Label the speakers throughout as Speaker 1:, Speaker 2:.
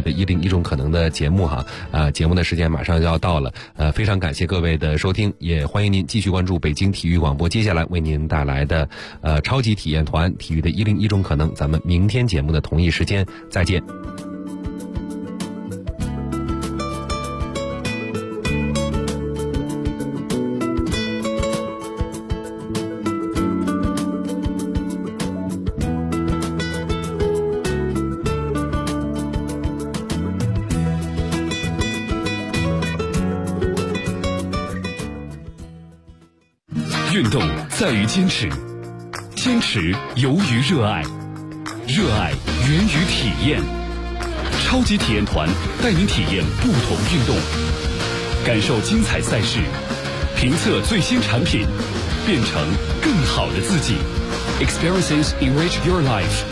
Speaker 1: 的101种可能的节目哈。节目的时间马上就要到了，非常感谢各位的收听，也欢迎您继续关注北京体育广播接下来为您带来的超级体验团体育的101种可能。咱们明天节目的同一时间再见。
Speaker 2: 运动在于坚持，坚持由于热爱，热爱源于体验。超级体验团带您体验不同运动，感受精彩赛事，评测最新产品，变成更好的自己。Experiences enrich your life。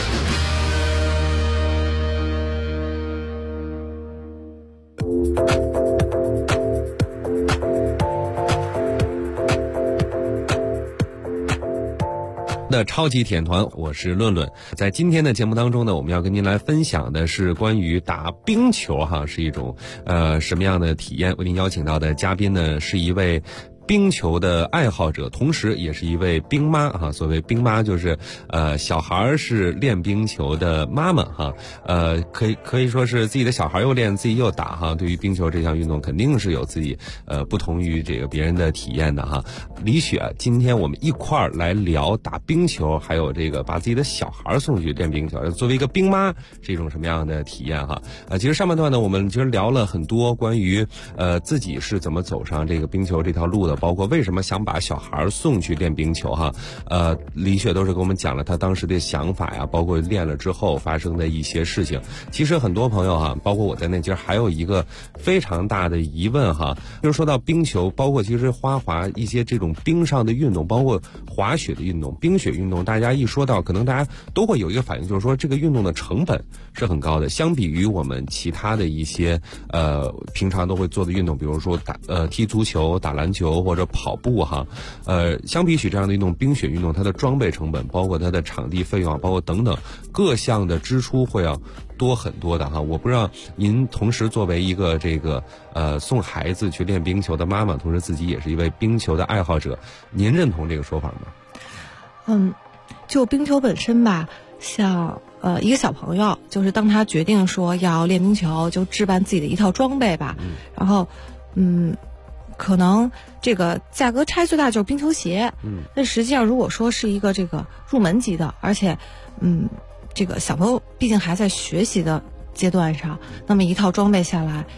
Speaker 1: 的超级体验团，我是论论。在今天的节目当中呢，我们要跟您来分享的是关于打冰球哈，是一种什么样的体验。为您邀请到的嘉宾呢，是一位冰球的爱好者，同时也是一位冰妈哈。所谓冰妈就是小孩是练冰球的妈妈哈。可以说是自己的小孩又练，自己又打哈。对于冰球这项运动，肯定是有自己不同于这个别人的体验的哈。李雪，今天我们一块儿来聊打冰球，还有这个把自己的小孩送去练冰球，作为一个冰妈是一种什么样的体验哈？其实上半段呢，我们其实聊了很多关于自己是怎么走上这个冰球这条路的。包括为什么想把小孩送去练冰球哈，李雪都是给我们讲了他当时的想法呀，包括练了之后发生的一些事情。其实很多朋友哈，包括我在内，其实还有一个非常大的疑问哈，就是说到冰球，包括其实花滑一些这种冰上的运动，包括滑雪的运动、冰雪运动，大家一说到，可能大家都会有一个反应，就是说这个运动的成本是很高的，相比于我们其他的一些平常都会做的运动，比如说踢足球、打篮球或者跑步哈，相比起这样的运动，冰雪运动它的装备成本，包括它的场地费用啊，包括等等各项的支出会要多很多的哈。我不知道您同时作为一个这个送孩子去练冰球的妈妈，同时自己也是一位冰球的爱好者，您认同这个说法吗？
Speaker 3: 就冰球本身吧，像一个小朋友，就是当他决定说要练冰球，就置办自己的一套装备吧，然后可能这个价格差最大就是冰球鞋，但实际上如果说是一个这个入门级的，而且这个小朋友毕竟还在学习的阶段上，那么一套装备下来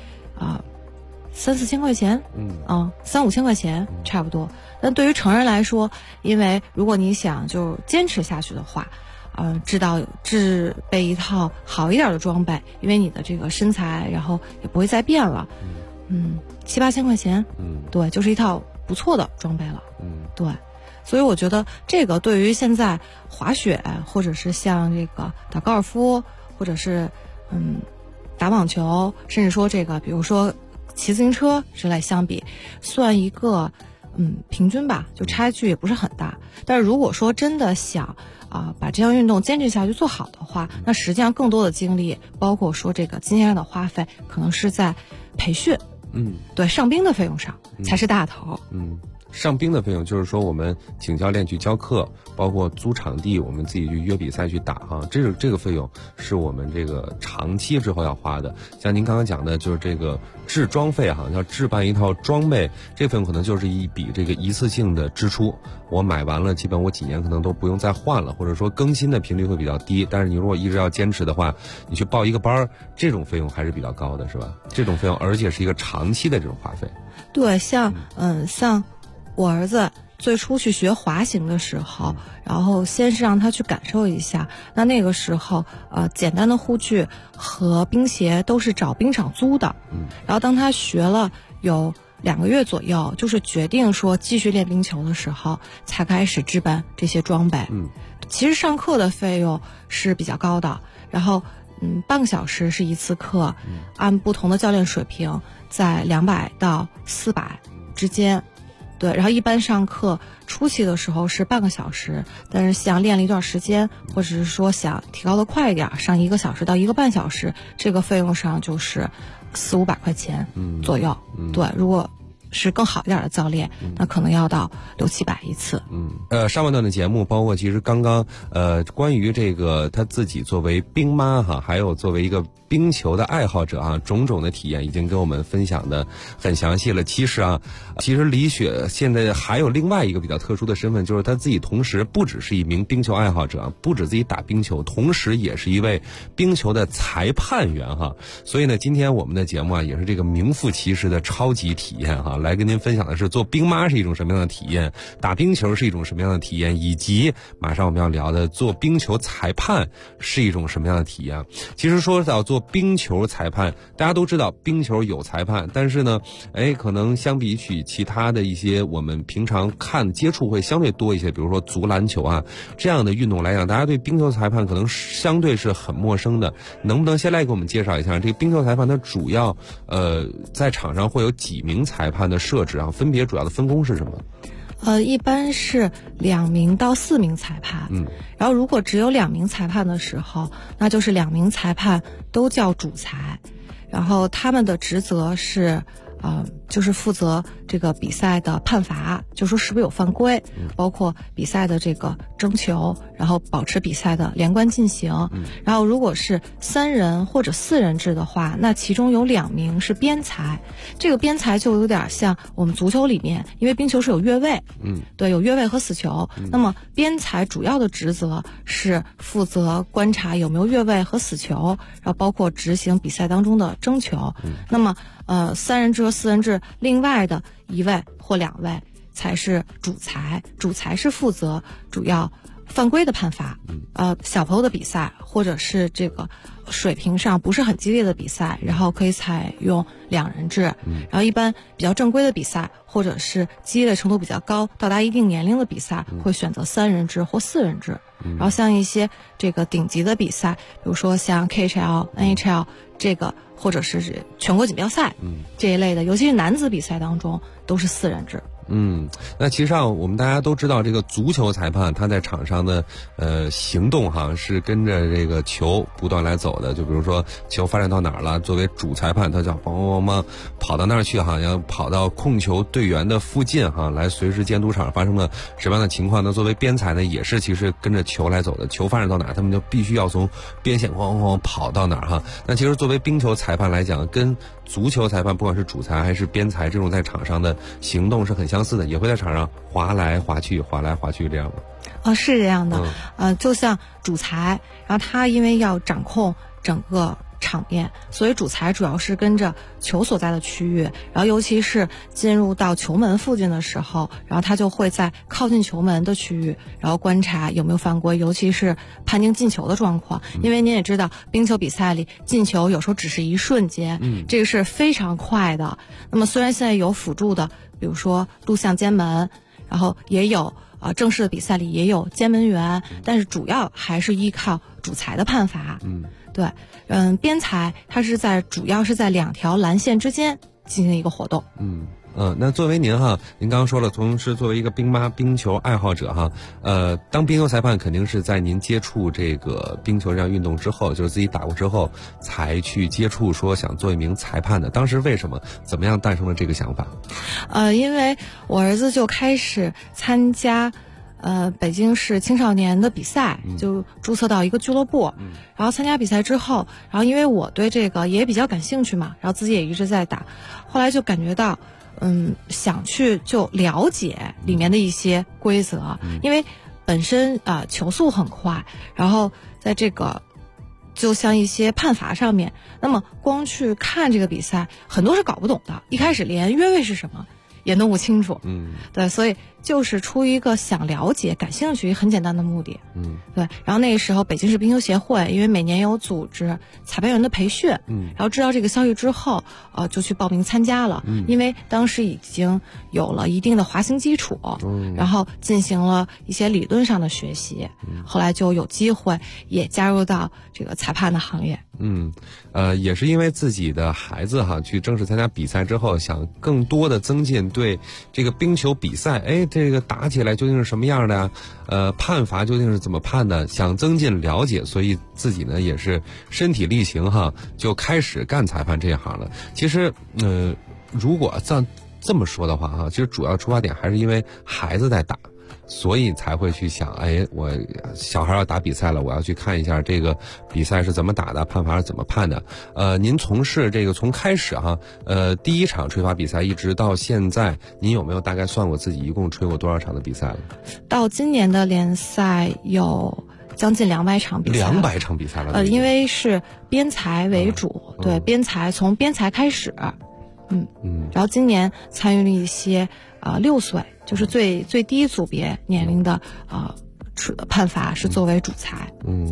Speaker 3: 3-4千块钱，3-5千块钱差不多。但对于成人来说，因为如果你想就坚持下去的话，置备一套好一点的装备，因为你的这个身材然后也不会再变了，7-8千块钱，对，就是一套不错的装备了，对，所以我觉得这个对于现在滑雪或者是像这个打高尔夫，或者是打网球，甚至说这个比如说骑自行车之类相比，算一个平均吧，就差距也不是很大。但是如果说真的想把这项运动坚持下去做好的话，那实际上更多的精力，包括说这个金钱上的花费，可能是在培训，对，上冰的费用上才是大头。
Speaker 1: 上冰的费用就是说我们请教练去教课，包括租场地，我们自己去约比赛去打哈，这个费用是我们这个长期之后要花的。像您刚刚讲的，就是这个置装费哈，要置办一套装备，这费用可能就是一笔这个一次性的支出。我买完了，基本我几年可能都不用再换了，或者说更新的频率会比较低。但是你如果一直要坚持的话，你去报一个班，这种费用还是比较高的，是吧？这种费用，而且是一个长期的这种花费。
Speaker 3: 对，像我儿子最初去学滑行的时候，然后先是让他去感受一下，那个时候简单的护具和冰鞋都是找冰场租的，然后当他学了有2个月左右，就是决定说继续练冰球的时候，才开始置办这些装备。其实上课的费用是比较高的，然后半个小时是一次课，按不同的教练水平在200到400之间。 对，然后一般上课初期的时候是半个小时，但是像练了一段时间，或者是说想提高的快一点，上1个小时到1个半小时，这个费用上就是400-500块钱左右。对，如果是更好一点的教练，那可能要到600-700一次。
Speaker 1: 上半段的节目，包括其实刚刚关于这个他自己作为兵妈哈，还有作为一个冰球的爱好者啊，种种的体验已经跟我们分享的很详细了。其实李雪现在还有另外一个比较特殊的身份，就是他自己同时不只是一名冰球爱好者，不止自己打冰球，同时也是一位冰球的裁判员哈。所以呢，今天我们的节目啊，也是这个名副其实的超级体验哈，来跟您分享的是做冰妈是一种什么样的体验，打冰球是一种什么样的体验，以及马上我们要聊的做冰球裁判是一种什么样的体验。其实说到做冰球裁判，大家都知道冰球有裁判，但是呢，可能相比起其他的一些我们平常接触会相对多一些，比如说足篮球啊这样的运动来讲，大家对冰球裁判可能相对是很陌生的。能不能先来给我们介绍一下这个冰球裁判它主要在场上会有几名裁判的设置啊？分别主要的分工是什么？
Speaker 3: 一般是2名到4名裁判。然后如果只有2名裁判的时候，那就是2名裁判都叫主裁，然后他们的职责是就是负责这个比赛的判罚，就说是不是有犯规，包括比赛的这个争球，然后保持比赛的连贯进行。然后如果是3人或者4人制的话，那其中有2名是边裁，这个边裁就有点像我们足球里面，因为冰球是有越位，对，有越位和死球，那么边裁主要的职责是负责观察有没有越位和死球，然后包括执行比赛当中的争球。那么3人制和4人制另外的1位或2位才是主裁，主裁是负责主要犯规的判罚。小朋友的比赛或者是这个水平上不是很激烈的比赛，然后可以采用2人制。然后一般比较正规的比赛或者是激烈程度比较高到达一定年龄的比赛，会选择3人制或4人制。然后像一些这个顶级的比赛，比如说像 KHL、NHL 这个，或者是全国锦标赛这一类的，尤其是男子比赛当中都是4人制。
Speaker 1: 那其实上我们大家都知道，这个足球裁判他在场上的行动哈是跟着这个球不断来走的。就比如说球发展到哪儿了，作为主裁判他就要跑到那儿去哈，要跑到控球队员的附近哈，来随时监督场发生了什么样的情况。那作为边裁呢，也是其实跟着球来走的，球发展到哪儿，他们就必须要从边线跑到哪儿哈。那其实作为冰球裁判来讲，跟足球裁判不管是主裁还是边裁这种在场上的行动是很相似的，也会在场上滑来滑去这样吗？
Speaker 3: 是这样的。就像主裁，然后他因为要掌控整个场面，所以主裁主要是跟着球所在的区域，然后尤其是进入到球门附近的时候，然后他就会在靠近球门的区域，然后观察有没有犯规，尤其是判定进球的状况。因为您也知道，冰球比赛里进球有时候只是一瞬间，这个是非常快的。那么虽然现在有辅助的，比如说录像监门，然后也有正式的比赛里也有监门员，但是主要还是依靠主裁的判罚。对，边裁它主要是在2条蓝线之间进行一个活动。
Speaker 1: 那作为您哈，您刚刚说了，同时作为一个冰球爱好者哈，当冰球裁判肯定是在您接触这个冰球这项运动之后，就是自己打过之后，才去接触说想做一名裁判的。当时为什么，怎么样诞生了这个想法？
Speaker 3: 因为我儿子就开始参加北京市青少年的比赛，就注册到一个俱乐部，然后参加比赛之后，然后因为我对这个也比较感兴趣嘛，然后自己也一直在打，后来就感觉到想去就了解里面的一些规则，因为本身球速很快，然后在这个就像一些判罚上面，那么光去看这个比赛很多是搞不懂的，一开始连越位是什么也弄不清楚。对，所以就是出于一个想了解、感兴趣、很简单的目的。对。然后那个时候，北京市冰球协会因为每年有组织裁判员的培训，然后知道这个消息之后，就去报名参加了。因为当时已经有了一定的滑行基础，然后进行了一些理论上的学习，后来就有机会也加入到这个裁判的行业。
Speaker 1: 也是因为自己的孩子去正式参加比赛之后，想更多的增进对这个冰球比赛，这个打起来究竟是什么样的判罚究竟是怎么判的，想增进了解，所以自己呢也是身体力行就开始干裁判这一行了。其实如果这么说的话其实主要出发点还是因为孩子在打，所以才会去想，我小孩要打比赛了，我要去看一下这个比赛是怎么打的，判罚是怎么判的。您从事这个从开始第一场吹罚比赛一直到现在，您有没有大概算过自己一共吹过多少场的比赛了？
Speaker 3: 到今年的联赛有将近200场比赛
Speaker 1: ，200场比赛了。
Speaker 3: 因为是编裁为主，对，编裁从编裁开始，然后今年参与了一些6岁，就是最低组别年龄的判罚是作为主裁。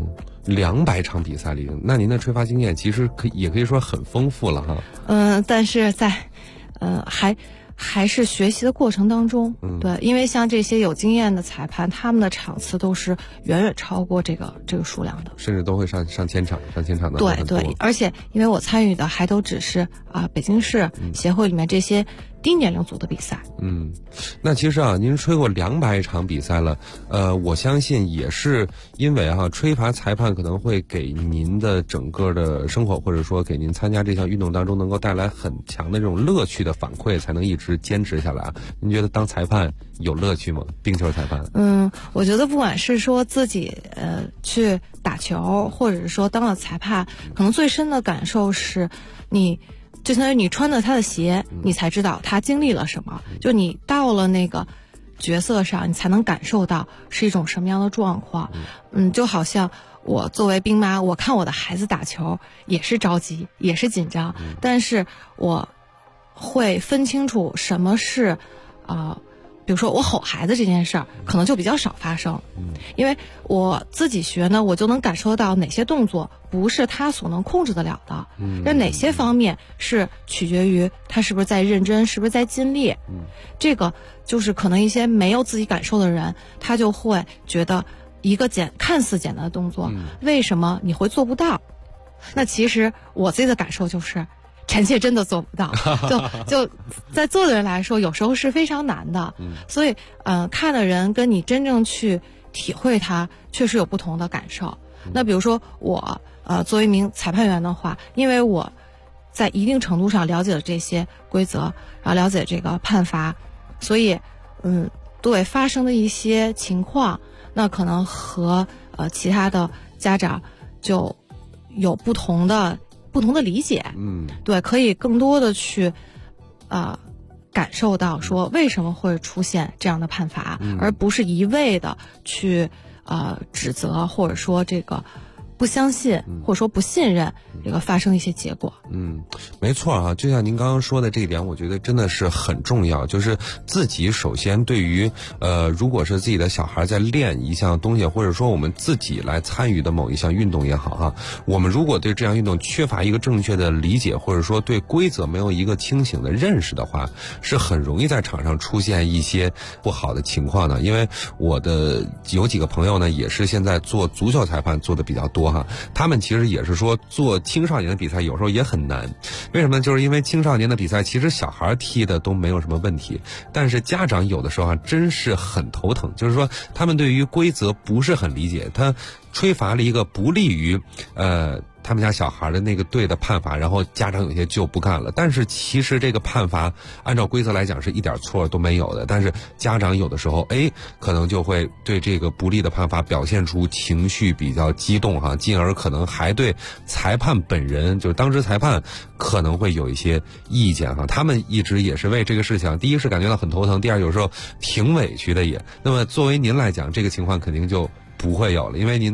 Speaker 1: 200场比赛里，那您的吹罚经验其实也可以说很丰富了
Speaker 3: 但是在还是学习的过程当中，对，因为像这些有经验的裁判，他们的场次都是远远超过这个数量的，
Speaker 1: 甚至都会上千场的。
Speaker 3: 对，而且因为我参与的还都只是北京市协会里面这些低年龄组的比赛。
Speaker 1: 那其实您吹过200场比赛了，我相信也是因为吹罚裁判可能会给您的整个的生活，或者说给您参加这项运动当中能够带来很强的这种乐趣的反馈，才能一直坚持下来您觉得当裁判有乐趣吗？冰球裁判？
Speaker 3: 我觉得不管是说自己去打球，或者是说当了裁判，可能最深的感受是就相当于你穿着他的鞋，你才知道他经历了什么。就你到了那个角色上，你才能感受到是一种什么样的状况。就好像我作为兵妈，我看我的孩子打球也是着急，也是紧张，但是我会分清楚什么是比如说我吼孩子这件事儿可能就比较少发生，因为我自己学呢，我就能感受到哪些动作不是他所能控制得了的，那哪些方面是取决于他是不是在认真，是不是在尽力。这个就是可能一些没有自己感受的人，他就会觉得一个看似简单的动作，为什么你会做不到？那其实我自己的感受就是臣妾真的做不到，就在做的人来说，有时候是非常难的。所以看的人跟你真正去体会它，确实有不同的感受。那比如说我作为一名裁判员的话，因为我在一定程度上了解了这些规则，然后了解这个判罚，所以对发生的一些情况，那可能和其他的家长就有不同的理解。对，可以更多的去感受到说为什么会出现这样的判罚，而不是一味的去指责，或者说这个不相信，或者说不信任这个发生一些结果。
Speaker 1: 没错就像您刚刚说的这一点，我觉得真的是很重要，就是自己首先对于如果是自己的小孩在练一项东西，或者说我们自己来参与的某一项运动也好我们如果对这项运动缺乏一个正确的理解，或者说对规则没有一个清醒的认识的话，是很容易在场上出现一些不好的情况的。因为我的有几个朋友呢，也是现在做足球裁判做的比较多他们其实也是说做青少年的比赛有时候也很难。为什么呢？就是因为青少年的比赛其实小孩踢的都没有什么问题，但是家长有的时候真是很头疼，就是说他们对于规则不是很理解，他吹罚了一个不利于他们家小孩的那个队的判罚，然后家长有些就不干了。但是其实这个判罚按照规则来讲是一点错都没有的，但是家长有的时候可能就会对这个不利的判罚表现出情绪比较激动进而可能还对裁判本人，就是当值裁判可能会有一些意见他们一直也是为这个事情，第一是感觉到很头疼，第二有时候挺委屈的也。那么作为您来讲，这个情况肯定就不会有了，因为您对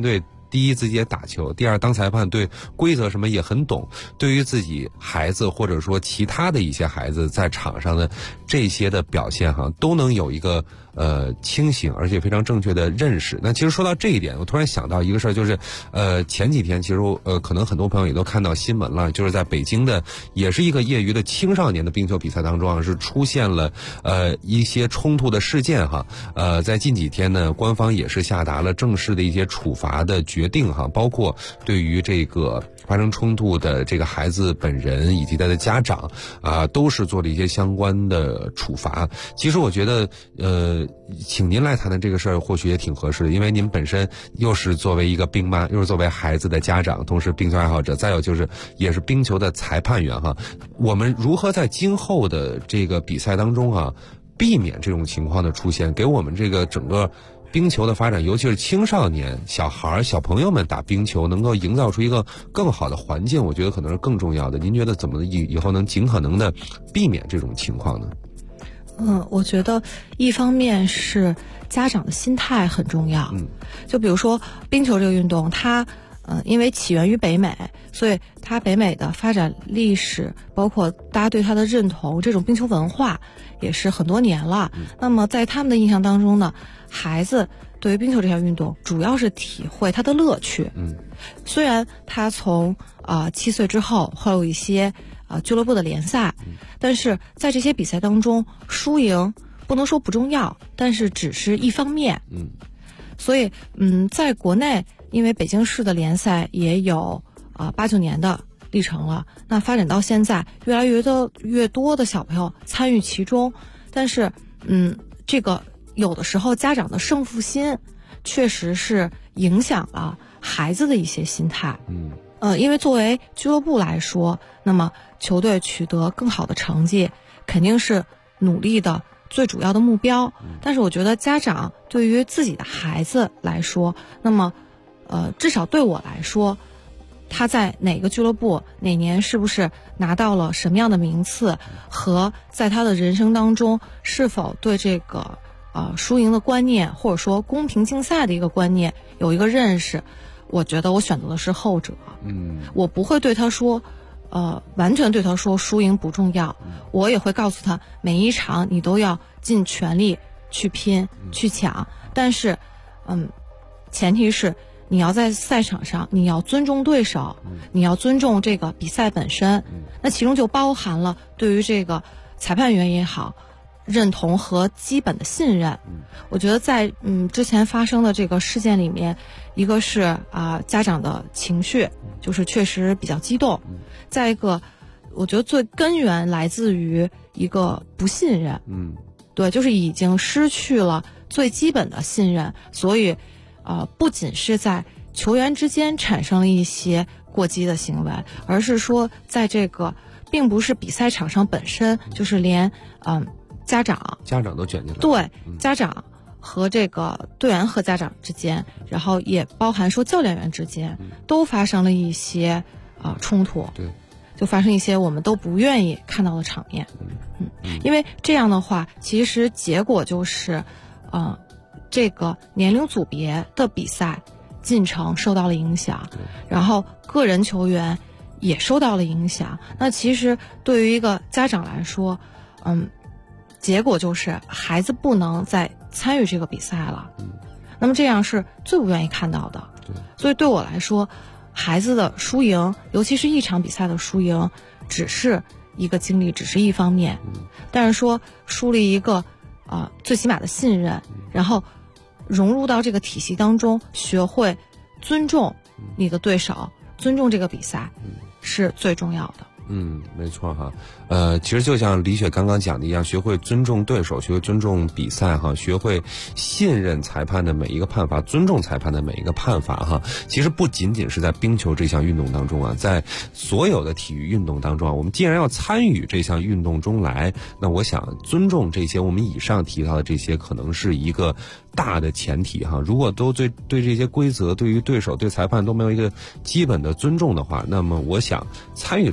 Speaker 1: 第一自己也打球，第二当裁判对规则什么也很懂，对于自己孩子或者说其他的一些孩子在场上的这些的表现哈，都能有一个清醒而且非常正确的认识。那其实说到这一点，我突然想到一个事儿，就是前几天其实可能很多朋友也都看到新闻了，就是在北京的也是一个业余的青少年的冰球比赛当中啊，是出现了一些冲突的事件哈。在近几天呢，官方也是下达了正式的一些处罚的决定哈，包括对于这个发生冲突的这个孩子本人以及他的家长都是做了一些相关的处罚。其实我觉得请您来谈谈这个事儿或许也挺合适的，因为您本身又是作为一个冰妈，又是作为孩子的家长，同时冰球爱好者，再有就是也是冰球的裁判员哈。我们如何在今后的这个比赛当中啊，避免这种情况的出现，给我们这个整个冰球的发展，尤其是青少年小孩小朋友们打冰球能够营造出一个更好的环境，我觉得可能是更重要的。您觉得怎么以后能尽可能的避免这种情况呢？
Speaker 3: 我觉得一方面是家长的心态很重要。就比如说冰球这个运动，它因为起源于北美，所以它北美的发展历史，包括大家对它的认同，这种冰球文化也是很多年了。那么在他们的印象当中呢，孩子对于冰球这项运动主要是体会它的乐趣。虽然他从7岁之后会有一些俱乐部的联赛，但是在这些比赛当中，输赢不能说不重要，但是只是一方面。所以在国内，因为北京市的联赛也有8、9年的历程了，那发展到现在，越来越多的小朋友参与其中，但是这个有的时候家长的胜负心确实是影响了孩子的一些心态。因为作为俱乐部来说，那么球队取得更好的成绩肯定是努力的最主要的目标。但是我觉得家长对于自己的孩子来说，那么至少对我来说，他在哪个俱乐部哪年是不是拿到了什么样的名次，和在他的人生当中是否对这个输赢的观念，或者说公平竞赛的一个观念有一个认识，我觉得我选择的是后者。我不会对他说完全对他说输赢不重要，我也会告诉他每一场你都要尽全力去拼去抢，但是前提是你要在赛场上你要尊重对手，你要尊重这个比赛本身。那其中就包含了对于这个裁判员也好，认同和基本的信任。我觉得在之前发生的这个事件里面，一个是家长的情绪就是确实比较激动，再一个我觉得最根源来自于一个不信任。对，就是已经失去了最基本的信任，所以不仅是在球员之间产生了一些过激的行为，而是说在这个并不是比赛场上本身，就是连家长
Speaker 1: 都卷进来了。
Speaker 3: 对，家长和这个队员和家长之间，然后也包含说教练员之间，都发生了一些冲突。
Speaker 1: 对，
Speaker 3: 就发生一些我们都不愿意看到的场面。因为这样的话，其实结果就是这个年龄组别的比赛进程受到了影响，然后个人球员也受到了影响。那其实对于一个家长来说，结果就是孩子不能再参与这个比赛了。那么这样是最不愿意看到的。所以对我来说，孩子的输赢，尤其是一场比赛的输赢，只是一个经历，只是一方面。但是说树立一个最起码的信任，然后融入到这个体系当中，学会尊重你的对手，尊重这个比赛，是最重要的。
Speaker 1: 没错哈。其实就像李雪刚刚讲的一样，学会尊重对手，学会尊重比赛哈，学会信任裁判的每一个判罚，尊重裁判的每一个判罚哈。其实不仅仅是在冰球这项运动当中啊，在所有的体育运动当中啊，我们既然要参与这项运动中来，那我想尊重这些我们以上提到的这些，可能是一个大的前提哈。如果都对这些规则，对于对手、对裁判都没有一个基本的尊重的话，那么我想参与这项运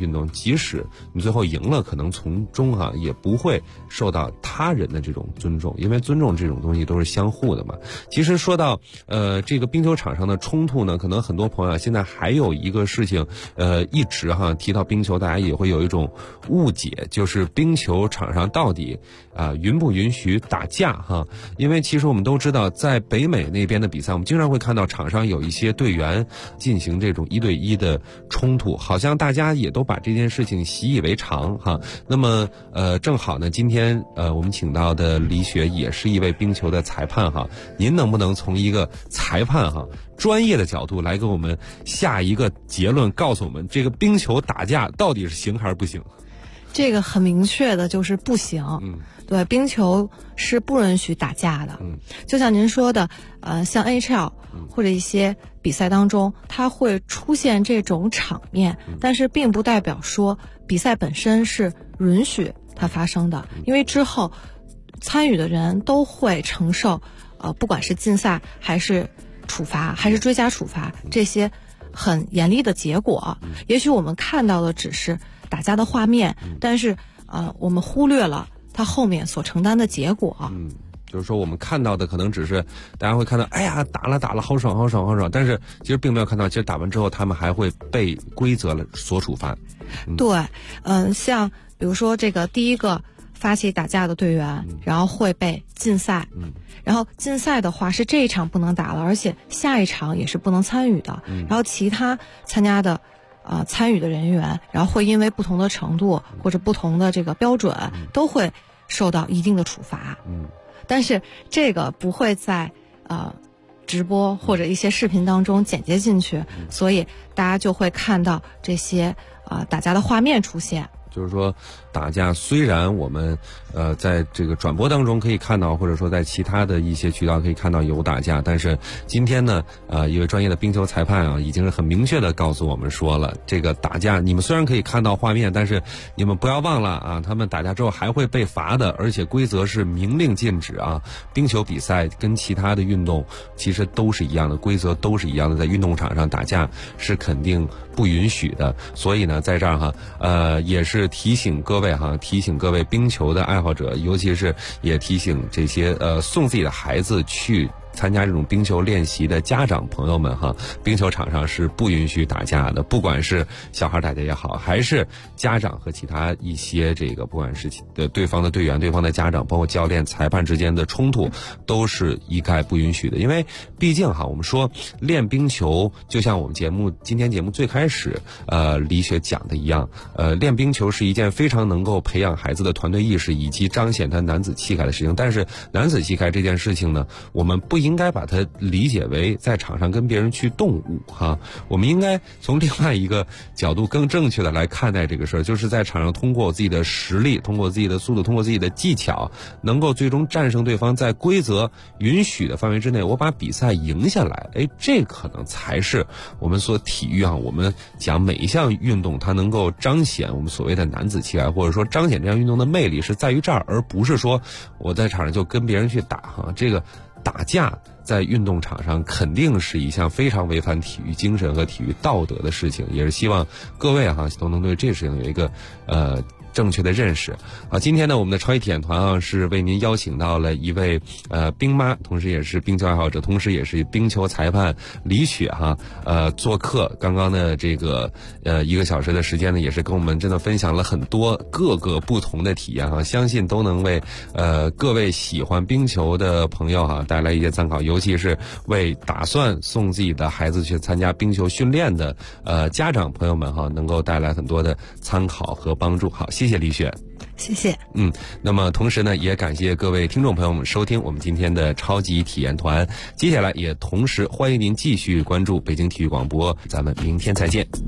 Speaker 1: 运动，即使你最后赢了，可能从中也不会受到他人的这种尊重，因为尊重这种东西都是相互的嘛。其实说到这个冰球场上的冲突呢，可能很多朋友现在还有一个事情，一直提到冰球，大家也会有一种误解，就是冰球场上到底允不允许打架因为其实我们都知道，在北美那边的比赛，我们经常会看到场上有一些队员进行这种1对1的冲突，好像大家也都把这件事情习以为常那么正好呢，今天我们请到的李雪也是一位冰球的裁判您能不能从一个裁判专业的角度来给我们下一个结论，告诉我们这个冰球打架到底是行还是不行？
Speaker 3: 这个很明确的就是不行。对，冰球是不允许打架的。就像您说的，像 NHL 或者一些比赛当中，它会出现这种场面，但是并不代表说比赛本身是允许它发生的，因为之后参与的人都会承受不管是禁赛还是处罚还是追加处罚这些很严厉的结果。也许我们看到的只是打架的画面，但是我们忽略了它后面所承担的结果。
Speaker 1: 就是说我们看到的可能只是大家会看到，哎呀打了好爽好爽好爽，但是其实并没有看到，其实打完之后他们还会被规则所处罚。
Speaker 3: 对，像比如说这个第一个发起打架的队员，然后会被禁赛。然后禁赛的话是这一场不能打了，而且下一场也是不能参与的。然后其他参加的参与的人员，然后会因为不同的程度或者不同的这个标准，都会受到一定的处罚。但是这个不会在直播或者一些视频当中剪接进去，所以大家就会看到这些打架的画面出现。
Speaker 1: 就是说打架虽然我们在这个转播当中可以看到，或者说在其他的一些渠道可以看到有打架，但是今天呢一位专业的冰球裁判已经是很明确的告诉我们说了，这个打架你们虽然可以看到画面，但是你们不要忘了他们打架之后还会被罚的，而且规则是明令禁止冰球比赛跟其他的运动其实都是一样的，规则都是一样的，在运动场上打架是肯定不允许的。所以呢在这儿也是提醒各位提醒各位冰球的爱好者，尤其是也提醒这些送自己的孩子去参加这种冰球练习的家长朋友们冰球场上是不允许打架的，不管是小孩打架也好，还是家长和其他一些这个不管是对方的队员、对方的家长，包括教练、裁判之间的冲突，都是一概不允许的。因为毕竟我们说练冰球，就像我们今天节目最开始李雪讲的一样，练冰球是一件非常能够培养孩子的团队意识以及彰显他男子气概的事情。但是男子气概这件事情呢，我们不应该把它理解为在场上跟别人去动武我们应该从另外一个角度更正确的来看待这个事儿，就是在场上通过自己的实力，通过自己的速度，通过自己的技巧，能够最终战胜对方，在规则允许的范围之内，我把比赛赢下来。这可能才是我们说体育我们讲每一项运动它能够彰显我们所谓的男子气概，或者说彰显这项运动的魅力是在于这儿，而不是说我在场上就跟别人去打这个打架在运动场上肯定是一项非常违反体育精神和体育道德的事情，也是希望各位都能对这事情有一个正确的认识。今天呢我们的超级体验团是为您邀请到了一位冰妈，同时也是冰球爱好者，同时也是冰球裁判李雪做客。刚刚的这个1个小时的时间呢，也是跟我们真的分享了很多各个不同的体验相信都能为各位喜欢冰球的朋友带来一些参考，尤其是为打算送自己的孩子去参加冰球训练的家长朋友们能够带来很多的参考和帮助。好，谢谢李雪。
Speaker 3: 谢谢。
Speaker 1: 那么同时呢，也感谢各位听众朋友们收听我们今天的超级体验团。接下来也同时欢迎您继续关注北京体育广播，咱们明天再见。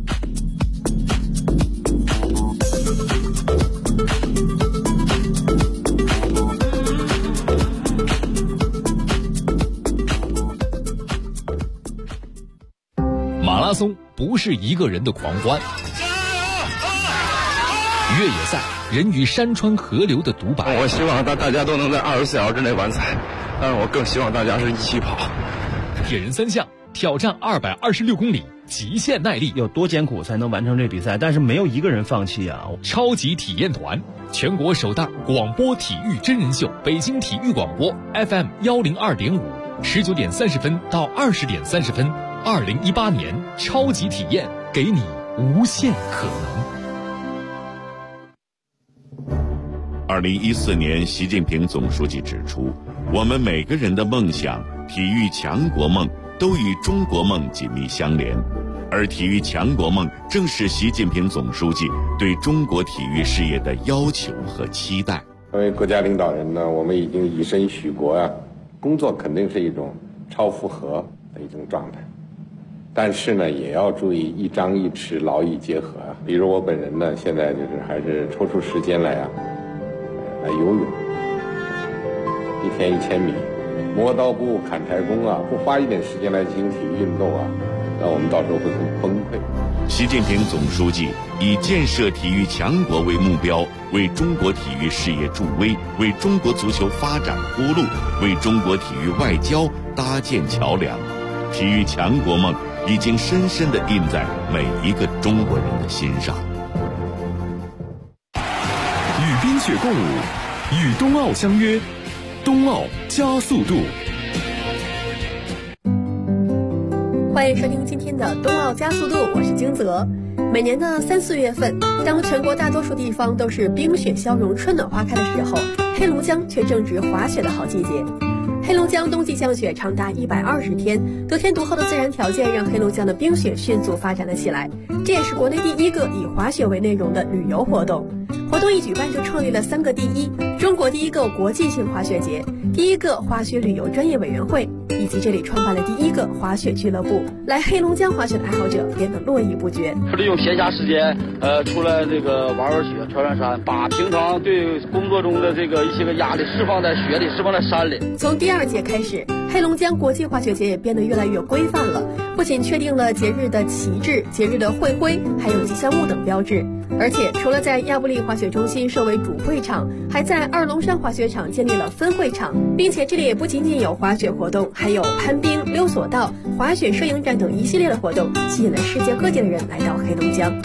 Speaker 2: 马拉松不是一个人的狂欢，越野赛人与山川河流的独白。
Speaker 4: 我希望大家都能在24小时之内完赛，但是我更希望大家是一起跑。
Speaker 2: 铁人三项挑战226公里， 极限耐力，
Speaker 5: 有多艰苦才能完成这比赛，但是没有一个人放弃啊！
Speaker 2: 超级体验团，全国首档广播体育真人秀，北京体育广播 FM102.5，19点30分到20点30分，2018年超级体验，给你无限可能。
Speaker 6: 2014年，习近平总书记指出，我们每个人的梦想、体育强国梦都与中国梦紧密相连，而体育强国梦正是习近平总书记对中国体育事业的要求和期待。
Speaker 7: 作为国家领导人呢，我们已经以身许国啊，工作肯定是一种超负荷的一种状态，但是呢，也要注意一张一弛，劳逸结合啊。比如我本人呢，现在就是还是抽出时间来游泳，1天1000米，磨刀不误砍柴工啊，不花一点时间来进行体育运动啊，那我们到时候会很崩溃。
Speaker 6: 习近平总书记以建设体育强国为目标，为中国体育事业助威，为中国足球发展铺路，为中国体育外交搭建桥梁。体育强国梦已经深深地印在每一个中国人的心上。
Speaker 2: 与冰雪共舞，与冬奥相约，冬奥加速度。
Speaker 8: 欢迎收听今天的冬奥加速度，我是金泽。每年的3、4月份，当全国大多数地方都是冰雪消融、春暖花开的时候，黑龙江却正值滑雪的好季节。黑龙江冬季降雪长达120天，得天独厚的自然条件让黑龙江的冰雪迅速发展了起来，这也是国内第一个以滑雪为内容的旅游活动。活动一举办就创立了3个第一：中国第一个国际性滑雪节，第一个滑雪旅游专业委员会，以及这里创办的第一个滑雪俱乐部。来黑龙江滑雪的爱好者变得络绎不绝。
Speaker 9: 利用闲暇时间，除了这个玩雪、穿穿山，把平常对工作中的这个一些个压力释放在雪里，释放在山里。
Speaker 8: 从第2届开始，黑龙江国际滑雪节也变得越来越规范了，不仅确定了节日的旗帜、节日的会徽，还有吉祥物等标志。而且除了在亚布力滑雪中心设为主会场，还在二龙山滑雪场建立了分会场，并且这里也不仅仅有滑雪活动，还有攀冰、溜索道、滑雪摄影展等一系列的活动，吸引了世界各地的人来到黑龙江。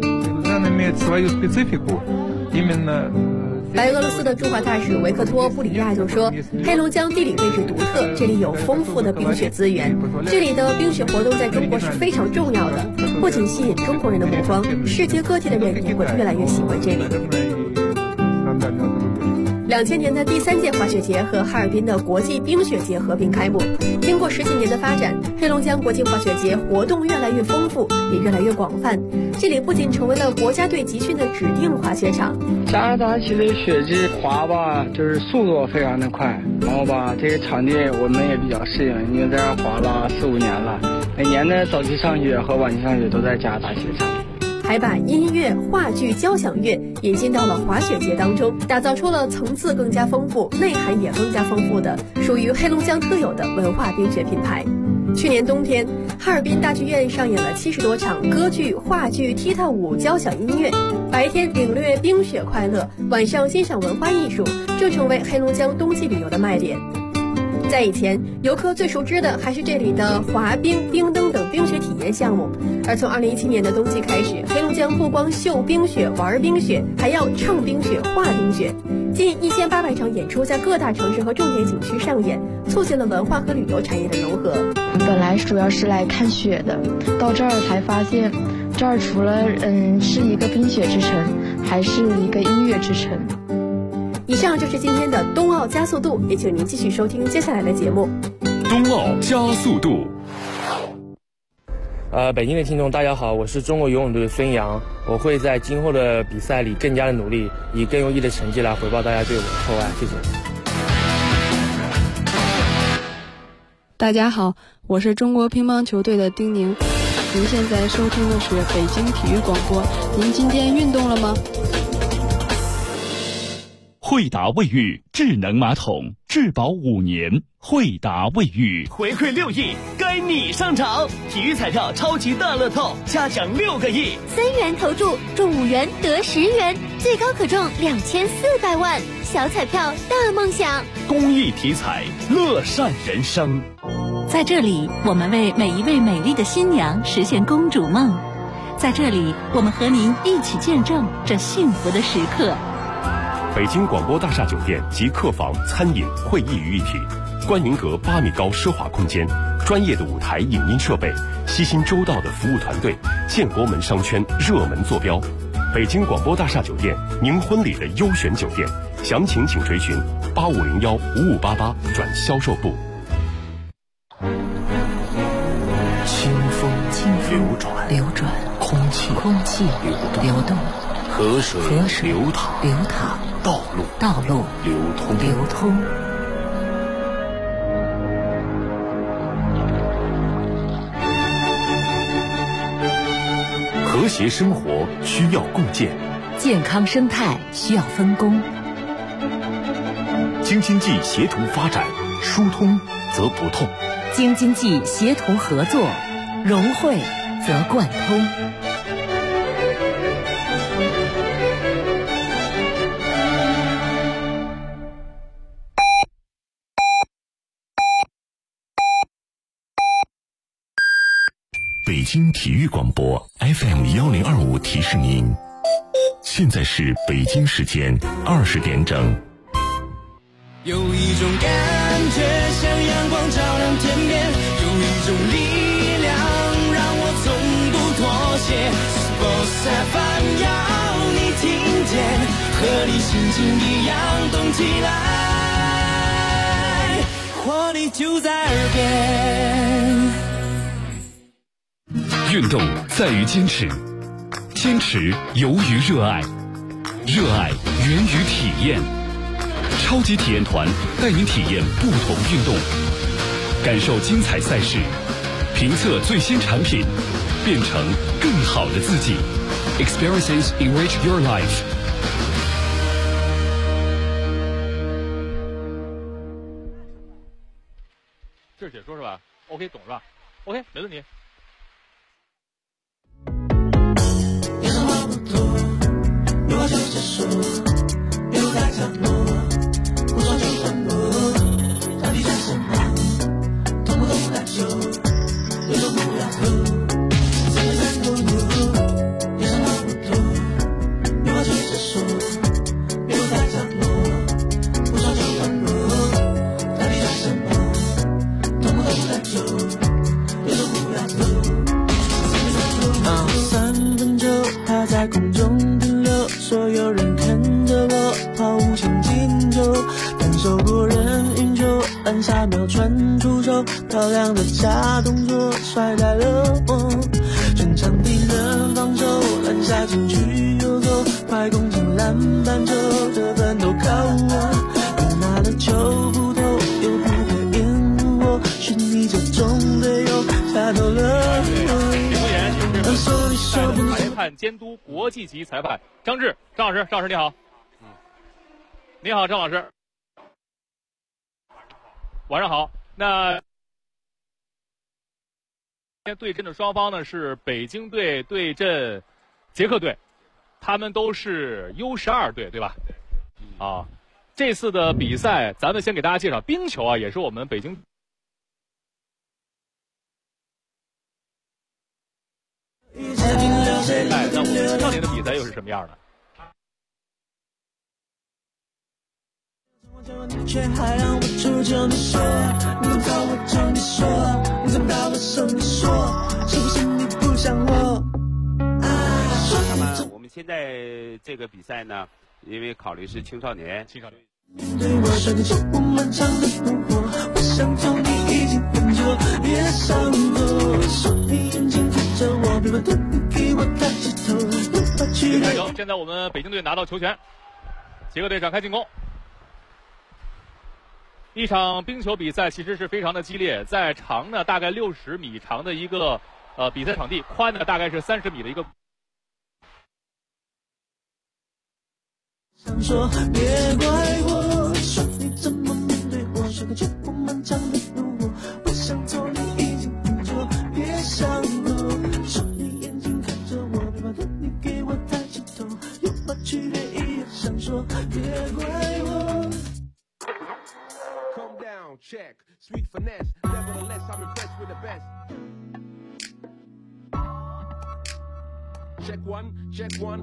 Speaker 8: 白俄罗斯的驻华大使维克托·布里亚就说，黑龙江地理位置独特，这里有丰富的冰雪资源，这里的冰雪活动在中国是非常重要的，不仅吸引中国人的目光，世界各地的人也会越来越喜欢这里。2000年的第3届滑雪节和哈尔滨的国际冰雪节合并开幕。经过10几年的发展，黑龙江国际滑雪节活动越来越丰富，也越来越广泛。这里不仅成为了国家队集训的指定滑雪场。
Speaker 10: 加拿大其实雪季滑吧，就是速度非常的快，然后吧，这个场地我们也比较适应，因为在这滑了4、5年了，每年的早期上雪和晚期上雪都在加拿大雪场。
Speaker 8: 还把音乐、话剧、交响乐引进到了滑雪节当中，打造出了层次更加丰富、内涵也更加丰富的属于黑龙江特有的文化冰雪品牌。去年冬天，哈尔滨大剧院上演了70多场歌剧、话剧、踢踏舞、交响音乐，白天领略冰雪快乐，晚上欣赏文化艺术，这成为黑龙江冬季旅游的卖点。在以前，游客最熟知的还是这里的滑冰、冰灯等冰雪体验项目。而从2017年的冬季开始，黑龙江不光秀冰雪、玩冰雪，还要唱冰雪、画冰雪。近1800场演出在各大城市和重点景区上演，促进了文化和旅游产业的融合。
Speaker 11: 本来主要是来看雪的，到这儿才发现，这儿除了是一个冰雪之城，还是一个音乐之城。
Speaker 8: 以上就是今天的冬奥加速度，也请您继续收听接下来的节目。
Speaker 2: 冬奥加速度。
Speaker 12: 北京的听众大家好，我是中国游泳队的孙杨，我会在今后的比赛里更加的努力，以更优异的成绩来回报大家对我的厚爱，谢谢。
Speaker 13: 大家好，我是中国乒乓球队的丁宁，您现在收听的是北京体育广播，您今天运动了吗？
Speaker 2: 惠达卫浴智能马桶，质保5年。惠达卫浴
Speaker 14: 回馈6亿，该你上场！体育彩票超级大乐透，加奖6个亿
Speaker 15: ，3元投注中5元得10元，最高可中2400万，小彩票大梦想。
Speaker 2: 公益体彩，乐善人生。
Speaker 16: 在这里，我们为每一位美丽的新娘实现公主梦。在这里，我们和您一起见证这幸福的时刻。
Speaker 17: 北京广播大厦酒店集客房、餐饮、会议于一体，观云阁8米高奢华空间，专业的舞台影音设备，悉心周到的服务团队，建国门商圈热门坐标。北京广播大厦酒店，您婚礼的优选酒店，详情请垂询8501-5588转销售部。
Speaker 18: 清风流转，空气流动，河水流淌，道路流通。
Speaker 17: 和谐生活需要共建，
Speaker 18: 健康生态需要分工。
Speaker 17: 京津冀协同发展，疏通则不痛；
Speaker 18: 京津冀协同合作，融汇则贯通。
Speaker 17: 北京体育广播 FM1025提示您，现在是北京时间20点整。
Speaker 19: 有一种感觉像阳光照亮天边，有一种力量让我从不妥协。Sports FM 要你听见，和你心情一样动起来，活力就在耳边。
Speaker 2: 运动在于坚持，坚持由于热爱，热爱源于体验。超级体验团带您体验不同运动，感受精彩赛事，评测最新产品，变成更好的自己。Experiences enrich your life。
Speaker 20: 这是解说是吧 ？OK， 懂是吧 ？OK， 没问题。
Speaker 19: 有什么不妥？有话就直说，别不太角落，不说就反驳。到底算什么？懂不懂太久？有种不要头，3都有。有什么不妥？有话就直说，别不太角落，不说就反驳。到底算什么？懂不懂太久？有种不要头。3分钟还在空中停留，所有人看着我毫无前进球，感受过人运球，按下秒传出手，漂亮的假动作甩开了我，全场敌人防守，篮下禁区游走，快攻进篮板球，得分都靠我，你拿了球不投又不会掩护我，是你这种队友下头了。
Speaker 20: 裁判监督国际级裁判张志，张老师你好。你好，张老师。晚上好。那今天对阵的双方呢是北京队对阵捷克队，他们都是 U12队，对吧？啊，这次的比赛咱们先给大家介绍冰球啊，也是我们北京。哎，那我们青少年的比赛又是什么样的？
Speaker 19: 却还让我求求你说，你怎么到我求你说，你怎么到我手你说，是不是你不想我？
Speaker 21: 那么我们现在这个比赛呢，因为考虑是青少年，
Speaker 19: 对我说你走不漫长的路火，我想从你已经很久，别伤我，说你眼睛看着我，别把头你给我抬起头，无法去
Speaker 20: 加油！现在我们北京队拿到球权，捷克队展开进攻。一场冰球比赛其实是非常的激烈，在长呢大概60米长的一个比赛场地，宽呢大概是30米的一个。
Speaker 19: 想说别怪我，说你怎么面对我，说个却不漫长的路我，我想走你已经很久，别伤我，说你眼睛看着我，别把头你给我抬起头，有把区别一样，想说别怪我。
Speaker 3: check, sweet finesse. Nevertheless, I'm impressed with the best. Check one, check one.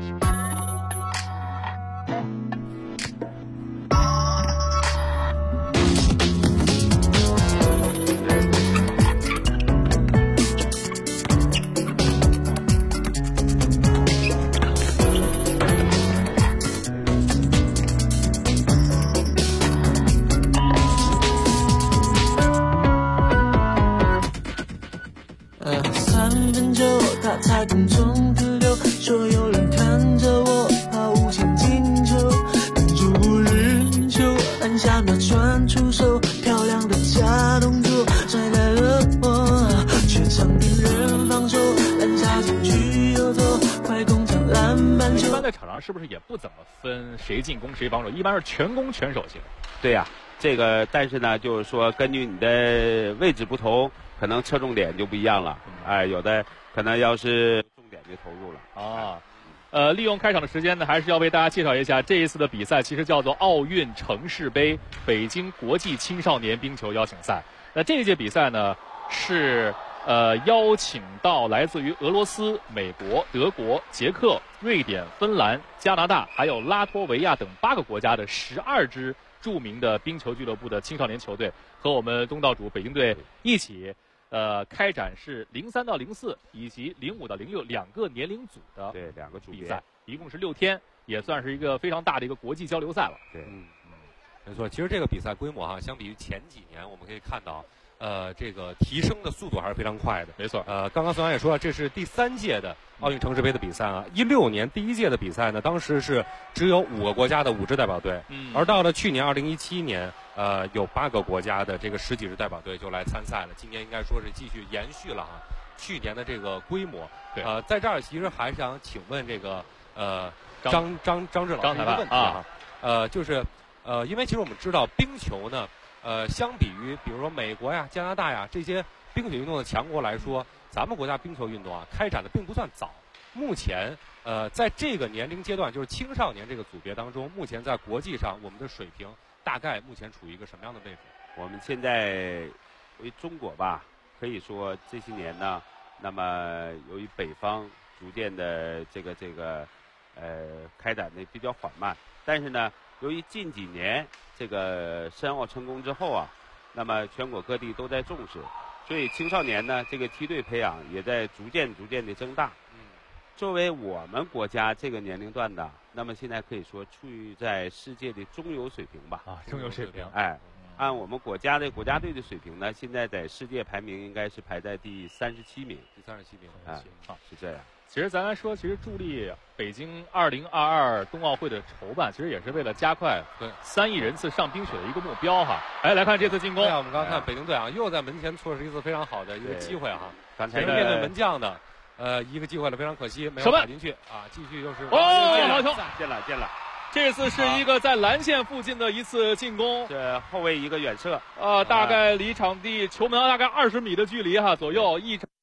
Speaker 19: 3分9，他才空中的流，所有人看着我抛无前进球，等住无人球，按下秒传出手，漂亮的假动作甩开了我，全场没人防守，篮下进去又投，快攻抢篮板球。
Speaker 20: 一般在场上是不是也不怎么分谁进攻谁防守，一般是全攻全守型？
Speaker 21: 对呀，这个但是呢，就是说根据你的位置不同，可能侧重点就不一样了。哎，有的可能要是重点就投入了
Speaker 20: 啊。利用开场的时间呢，还是要为大家介绍一下这一次的比赛，其实叫做奥运城市杯北京国际青少年冰球邀请赛。那这一届比赛呢，是邀请到来自于俄罗斯、美国、德国、捷克、瑞典、芬兰、加拿大还有拉脱维亚等8个国家的12支著名的冰球俱乐部的青少年球队和我们东道主北京队一起。开展是03到04以及05到062个年龄组的
Speaker 21: 2个组
Speaker 20: 比赛，一共是6天，也算是一个非常大的一个国际交流赛了。
Speaker 21: 对，
Speaker 1: 没错。其实这个比赛规模哈，相比于前几年，我们可以看到，这个提升的速度还是非常快的。
Speaker 20: 没错。
Speaker 1: 刚刚孙杨也说了，这是第3届的奥运城市杯的比赛啊。16年第1届的比赛呢，当时是只有5个国家的5支代表队，而到了去年2017年。有8个国家的这个10几支代表队就来参赛了。今年应该说是继续延续了去年的这个规模。
Speaker 20: 对，
Speaker 1: 在这儿其实还想请问这个张志老师一个问题就是因为其实我们知道冰球呢，相比于比如说美国呀、加拿大呀这些冰雪运动的强国来说，咱们国家冰球运动开展的并不算早。目前在这个年龄阶段，就是青少年这个组别当中，目前在国际上我们的水平。大概目前处于一个什么样的位置？
Speaker 21: 我们现在为中国吧，可以说这些年呢，那么由于北方逐渐的这个开展的比较缓慢，但是呢，由于近几年这个申奥成功之后那么全国各地都在重视，所以青少年呢这个梯队培养也在逐渐的增大。作为我们国家这个年龄段的，那么现在可以说处于在世界的中游水平吧。
Speaker 20: 中游水平。
Speaker 21: 哎，按我们国家的国家队的水平呢，现在在世界排名应该是排在第37名。
Speaker 1: 第37名。
Speaker 21: 是这样。
Speaker 20: 其实咱来说，其实助力北京2022冬奥会的筹办，其实也是为了加快3亿人次上冰雪的一个目标来看这次进攻。
Speaker 1: 我们刚刚看北京队又在门前错失一次非常好的一个机会
Speaker 21: 刚才
Speaker 1: 面对门将的。一个机会了，非常可惜，没有打进去继续又是
Speaker 20: 好球，
Speaker 21: 进了。
Speaker 20: 这次是一个在蓝线附近的一次进攻，
Speaker 21: 这后卫一个远射，
Speaker 20: 大概离场地球门大概20米的距离左右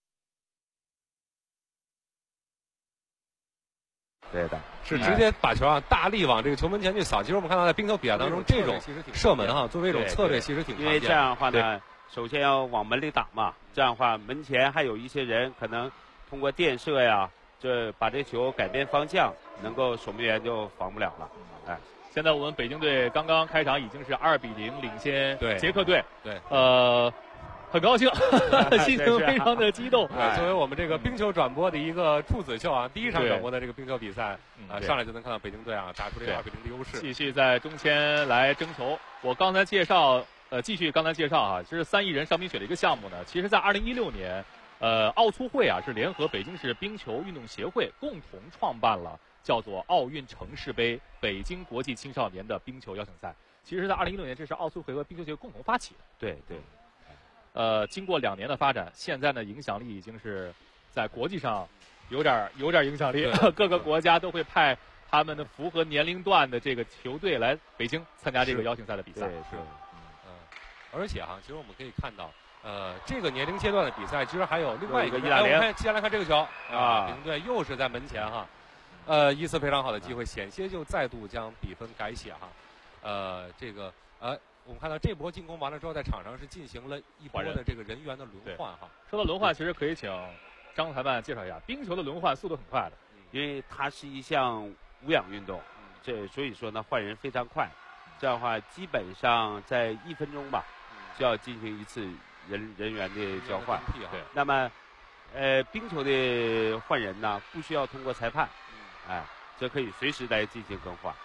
Speaker 21: 对的，
Speaker 1: 是直接把球大力往这个球门前去扫。其实我们看到在冰球比赛当中，这种射门作为一种策略其实挺常见的。
Speaker 21: 因为这样的话呢，首先要往门里打嘛，这样的话门前还有一些人可能。通过垫射呀，这把这球改变方向，能够守门员就防不了了。
Speaker 20: 现在我们北京队刚刚开场已经是2-0领先捷克队。
Speaker 1: 对，
Speaker 20: 很高兴，心情非常的激动。
Speaker 1: 作为我们这个冰球转播的一个处子秀第一场转播的这个冰球比赛，上来就能看到北京队打出这个2-0的优势，
Speaker 20: 继续在中签来争球。我刚才介绍，继续刚才介绍其实3亿人上冰雪的一个项目呢，其实在2016年。奥促会是联合北京市冰球运动协会共同创办了叫做奥运城市杯北京国际青少年的冰球邀请赛。其实在2016年，这是奥促会和冰球协会共同发起
Speaker 21: 的。
Speaker 20: 对。经过2年的发展，现在呢影响力已经是在国际上有点影响力，各个国家都会派他们的符合年龄段的这个球队来北京参加这个邀请赛的比赛。
Speaker 21: 是。
Speaker 1: 而且其实我们可以看到。这个年龄阶段的比赛，其实还有另外一个
Speaker 21: 意大利。
Speaker 1: 我们看接下来看这个球北京队又是在门前一次非常好的机会，险些就再度将比分改写这个我们看到这波进攻完了之后，在场上是进行了一波的这个人员的轮换哈。
Speaker 20: 说到轮换，其实可以请张裁判介绍一下，冰球的轮换速度很快的，
Speaker 21: 因为它是一项无氧运动，所以说呢换人非常快，这样的话基本上在1分钟吧就要进行一次人员的交换。
Speaker 20: 对，
Speaker 21: 那么冰球的换人呢不需要通过裁判，这可以随时来进行更换。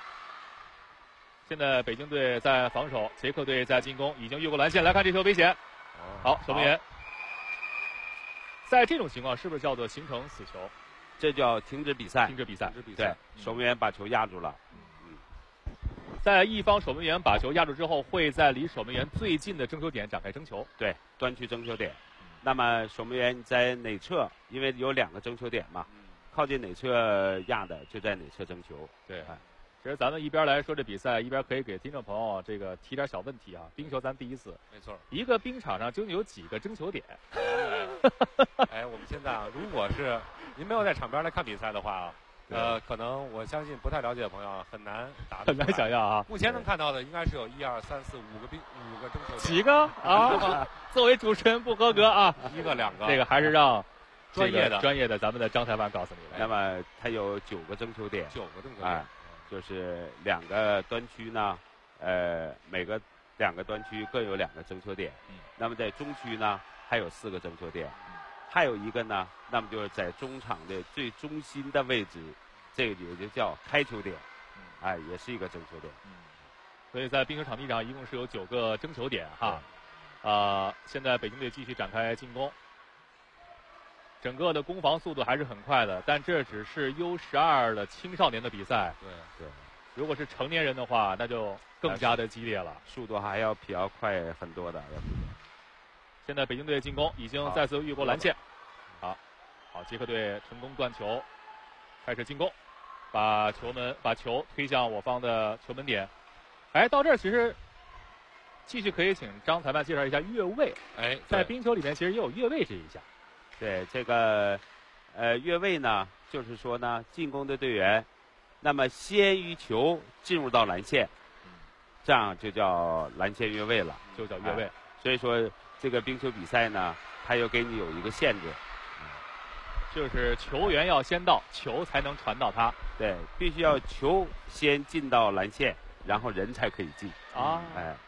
Speaker 20: 现在北京队在防守，捷克队在进攻，已经越过蓝线。来看这球危险，好，守门员。在这种情况是不是叫做形成死球？
Speaker 21: 这叫停止比赛。
Speaker 20: 停止比赛。
Speaker 21: 对，守门员把球压住了。
Speaker 20: 在一方守门员把球压住之后，会在离守门员最近的争球点展开争球。
Speaker 21: 对，端区争球点。那么守门员在哪侧？因为有2个争球点嘛，靠近哪侧压的就在哪侧争球。
Speaker 20: 对。其实咱们一边来说这比赛，一边可以给听众朋友这个提点小问题啊。冰球咱第一次，
Speaker 1: 没错，
Speaker 20: 一个冰场上究竟有几个争球点？
Speaker 1: 我们现在啊，如果是您没有在场边来看比赛的话啊，可能我相信不太了解的朋友很难
Speaker 20: 想象啊。
Speaker 1: 目前能看到的应该是有1、2、3、4、5个争球点。
Speaker 20: 几个啊？作为主持人不合格啊
Speaker 1: ！1个2个，
Speaker 20: 这个还是让专
Speaker 1: 业的
Speaker 20: 咱们的张裁判告诉你。
Speaker 21: 那么它有9个争球点。
Speaker 1: 9个争球点。
Speaker 21: 就是2个端区呢，每个2个端区各有2个争球点。那么在中区呢，还有4个争球点。还有一个呢，那么就是在中场的最中心的位置，这个也就叫开球点，也是一个争球点。
Speaker 20: 所以在冰球场地上一共是有9个争球点哈。现在北京队继续展开进攻。整个的攻防速度还是很快的，但这只是 U12的青少年的比赛。
Speaker 21: 对，
Speaker 20: 如果是成年人的话，那就更加的激烈了，
Speaker 21: 速度还要比较快很多的。
Speaker 20: 现在北京队进攻已经再次越过蓝线，好，捷克队成功断球，开始进攻，把球推向我方的球门点。到这儿其实继续可以请张裁判介绍一下越位。在冰球里面其实也有越位这一项。
Speaker 21: 对，这个越位呢，就是说呢，进攻的队员，那么先于球进入到蓝线，这样就叫蓝线越位了，
Speaker 20: 就叫越位。
Speaker 21: 所以说这个冰球比赛呢，它又给你有一个限制，
Speaker 20: 就是球员要先到，球才能传到他。
Speaker 21: 对，必须要球先进到蓝线，然后人才可以进。
Speaker 20: 好，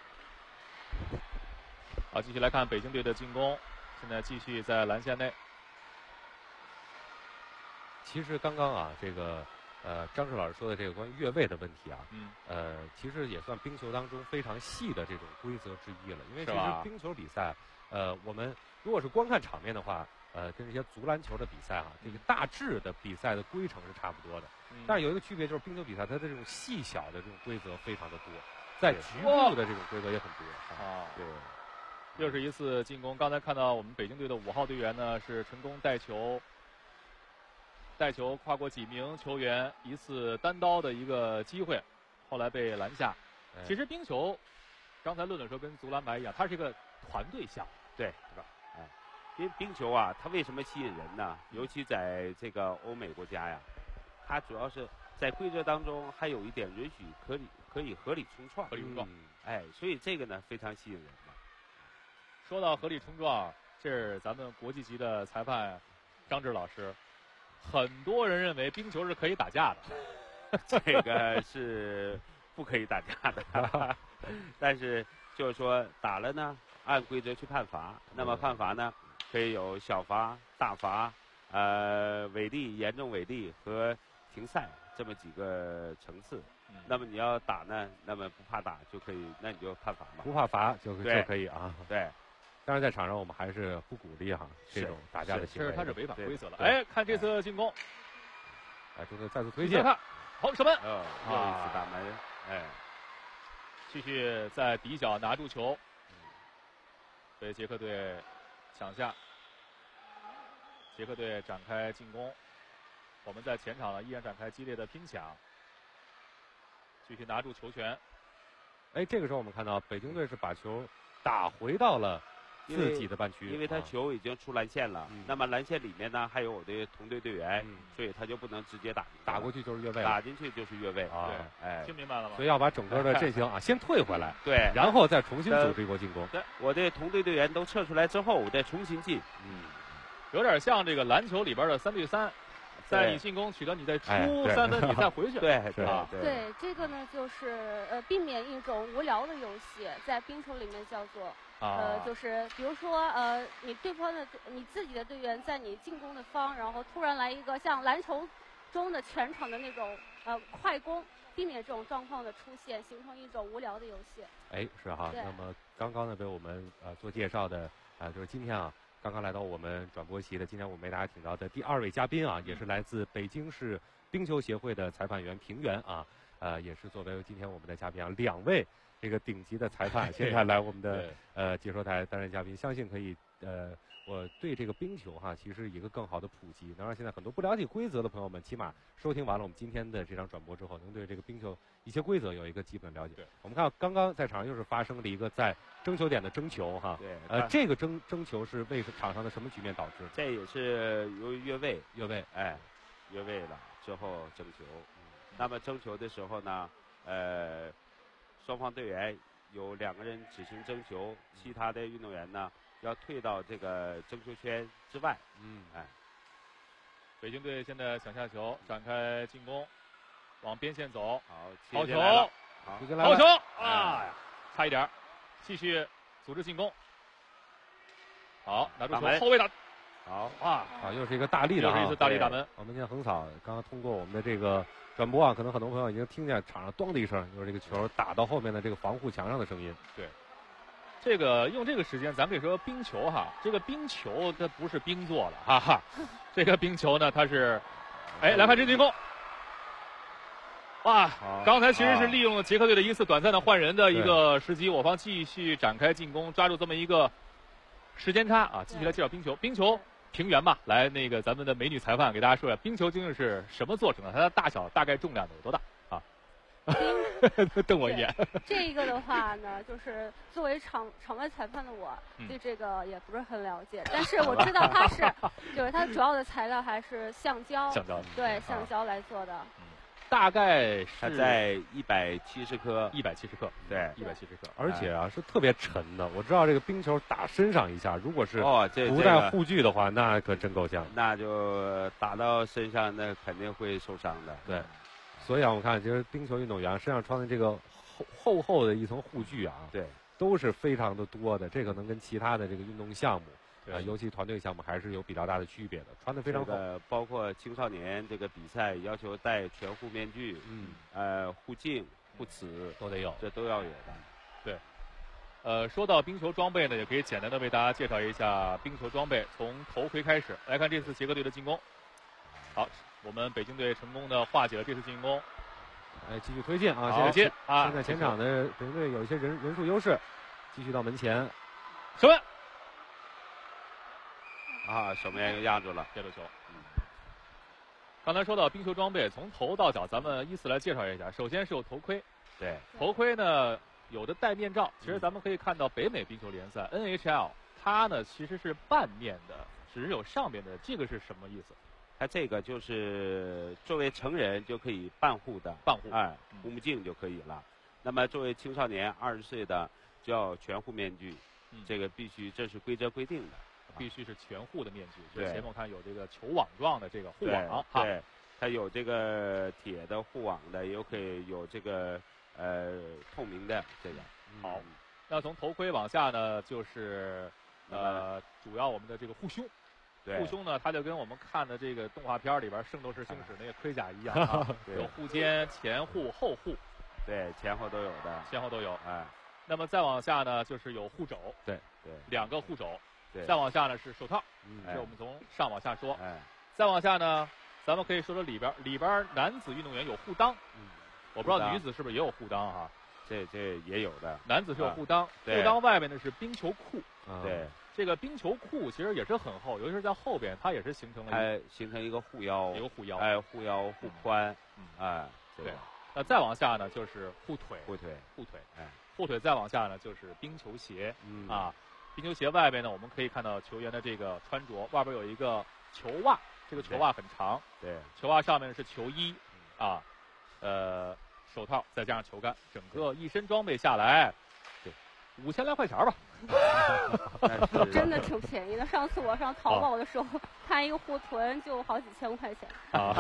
Speaker 20: 继续来看北京队的进攻。现在继续在蓝线内。
Speaker 1: 其实刚刚啊，这个张志老师说的这个关于越位的问题啊，其实也算冰球当中非常细的这种规则之一了。因为其实冰球比赛，我们如果是光看场面的话，跟这些足篮球的比赛哈，这个大致的比赛的规程是差不多的。但是有一个区别就是冰球比赛它的这种细小的这种规则非常的多，在局部的这种规则也很多。
Speaker 20: 对。又是一次进攻，刚才看到我们北京队的5号队员呢是成功带球跨过几名球员，一次单刀的一个机会，后来被拦下。其实冰球，刚才论论说跟足篮排一样，它是一个团队项目，
Speaker 21: 对，是吧？因为冰球啊，它为什么吸引人呢？尤其在这个欧美国家呀，它主要是在规则当中还有一点允许可以合理冲撞，所以这个呢非常吸引人。
Speaker 20: 说到合理冲撞，这是咱们国际级的裁判张志老师。很多人认为冰球是可以打架的，
Speaker 21: 这个是不可以打架的。但是就是说打了呢，按规则去判罚。那么判罚呢，可以有小罚、大罚、违例、严重违例和停赛这么几个层次。那么你要打呢，那么不怕打就可以，那你就判罚嘛。
Speaker 1: 不怕罚就可以啊。
Speaker 21: 对。
Speaker 1: 当然，在场上我们还是不鼓励这种打架的行为。
Speaker 20: 是他是违反规则了。看这次进攻，
Speaker 1: 中队再次推进。
Speaker 20: 好，射门。
Speaker 21: 又一次打门。
Speaker 20: 继续在底角拿住球，被捷克队抢下。捷克队展开进攻，我们在前场呢依然展开激烈的拼抢，继续拿住球权。
Speaker 1: 这个时候我们看到北京队是把球打回到了自己的半区，
Speaker 21: 因为他球已经出蓝线了，那么蓝线里面呢还有我的同队队员，所以他就不能直接打
Speaker 1: 过去就是越位，
Speaker 21: 打进去就是越位
Speaker 1: 啊！
Speaker 21: 哎，
Speaker 20: 听明白了吗？
Speaker 1: 所以要把整个的阵型啊先退回来，
Speaker 21: 对，
Speaker 1: 然后再重新组织一波进攻。
Speaker 21: 对，我的同队队员都撤出来之后，我再重新进。
Speaker 20: 有点像这个篮球里边的3对3。在你进攻取得你再出3分，你再回去。
Speaker 21: 对
Speaker 4: 对，这个呢就是避免一种无聊的游戏，在冰球里面叫做就是比如说你自己的队员在你进攻的方，然后突然来一个像篮球中的全场的那种快攻，避免这种状况的出现，形成一种无聊的游戏。
Speaker 1: 哎，是哈。那么刚刚呢被我们做介绍的就是今天啊。刚刚来到我们转播席的，今天我们为大家请到的第2位嘉宾啊，也是来自北京市冰球协会的裁判员平原啊，也是作为今天我们的嘉宾啊，2位这个顶级的裁判现在来我们的解说台担任嘉宾，相信可以我对这个冰球哈，其实一个更好的普及，能让现在很多不了解规则的朋友们，起码收听完了我们今天的这场转播之后，能对这个冰球一些规则有一个基本了解。
Speaker 20: 对，
Speaker 1: 我们看刚刚在场上又是发生了一个在争球点的争球哈。
Speaker 21: 对，
Speaker 1: 这个争球是为场上的什么局面导致？
Speaker 21: 这也是由于越位，
Speaker 1: 哎，
Speaker 21: 越位了之后争球。那么争球的时候呢，双方队员有2个人只行争球，其他的运动员呢要退到这个争球圈之外。
Speaker 20: 北京队现在想下球，展开进攻，往边线走。
Speaker 21: 好
Speaker 20: 球，
Speaker 21: 好
Speaker 20: 球啊，差一点，继续组织进攻。好，拿住球，后卫打。
Speaker 21: 好
Speaker 1: 又是一个大力的
Speaker 20: 又是一次大力打门。
Speaker 1: 我们见横扫刚刚通过我们的这个转播啊，可能很多朋友已经听见场上咚的一声，就是这个球打到后面的这个防护墙上的声音。
Speaker 20: 对。这个用这个时间，咱可以说冰球哈，这个冰球它不是冰做的，哈哈，这个冰球呢，它是，来看这进攻，哇，刚才其实是利用了捷克队的一次短暂的换人的一个时机，我方继续展开进攻，抓住这么一个时间差啊，继续来介绍冰球，冰球平原吧，来那个咱们的美女裁判给大家说一下，冰球究竟是什么做成的，它的大小大概重量有多大啊？瞪我一眼。
Speaker 4: 这个的话呢，就是作为场外裁判的我，对这个也不是很了解，但是我知道它是，就是它主要的材料还是橡胶，对，橡胶来做的。
Speaker 20: 大概
Speaker 21: 是在170克
Speaker 20: ，170克，
Speaker 21: 对
Speaker 20: ，170克，
Speaker 1: 而且啊是特别沉的。我知道这个冰球打身上一下，如果是不带护具的话，那可真够呛。
Speaker 21: 那就打到身上，那肯定会受伤的。
Speaker 1: 对。所以啊，我看其实冰球运动员身上穿的这个厚的一层护具啊，
Speaker 21: 对，
Speaker 1: 都是非常的多的。这个能跟其他的这个运动项目尤其团队项目还是有比较大的区别的，穿的非常厚。
Speaker 21: 包括青少年这个比赛要求戴全护面具，护镜、护齿
Speaker 1: 都得有，
Speaker 21: 这都要有的。
Speaker 20: 对，说到冰球装备呢，也可以简单的为大家介绍一下冰球装备，从头盔开始来看这次捷克队的进攻。好。我们北京队成功的化解了这次进攻，
Speaker 1: 继续推进啊！
Speaker 20: 现
Speaker 1: 在前场的北京队有一些人数优势，继续到门前，
Speaker 20: 守门
Speaker 21: 守门员又压住了，
Speaker 20: 接住球。刚才说到冰球装备，从头到脚，咱们依次来介绍一下。首先是有头盔，
Speaker 21: 对，
Speaker 20: 头盔呢有的戴面罩，其实咱们可以看到北美冰球联赛 NHL， 它呢其实是半面的，只有上面的，这个是什么意思？
Speaker 21: 它这个就是作为成人就可以半护的，护目镜就可以了。那么作为青少年20岁的就要全护面具，这个必须，这是规则规定的，
Speaker 20: 必须是全护的面具。就是前面我看有这个球网状的这个护网，
Speaker 21: 对，它有这个铁的护网的，也可以有这个透明的这个。
Speaker 20: 好，那从头盔往下呢，就是主要我们的这个护胸。护胸呢，它就跟我们看的这个动画片里边《圣斗士星矢》那个盔甲一样啊，有护肩、前护、后护，
Speaker 21: 对，前后都有的，
Speaker 20: 前后都有。那么再往下呢，就是有护肘，
Speaker 21: 对
Speaker 20: ，2个护肘，
Speaker 21: 对，
Speaker 20: 再往下呢是手套，这我们从上往下说，再往下呢，咱们可以说说里边男子运动员有护裆，我不知道女子是不是也有护裆哈，
Speaker 21: 这也有的，
Speaker 20: 男子是有护裆，护裆外面呢是冰球裤，
Speaker 21: 对。
Speaker 20: 这个冰球裤其实也是很厚，尤其是在后边，它也是形成了
Speaker 21: 一个护腰，
Speaker 20: 护腰，
Speaker 21: 护腰护髋，
Speaker 20: 对。那再往下呢，就是护腿，
Speaker 21: 护腿，
Speaker 20: 护腿再往下呢就是冰球鞋， 冰球鞋外边呢，我们可以看到球员的这个穿着，外边有一个球袜，这个球袜很长，
Speaker 21: 对，
Speaker 20: 球袜上面是球衣啊，手套再加上球杆，整个一身装备下来，对，5000来块钱吧。
Speaker 4: 真的挺便宜的。上次我上淘宝的时候，看一个护臀就好几千块钱。
Speaker 1: 啊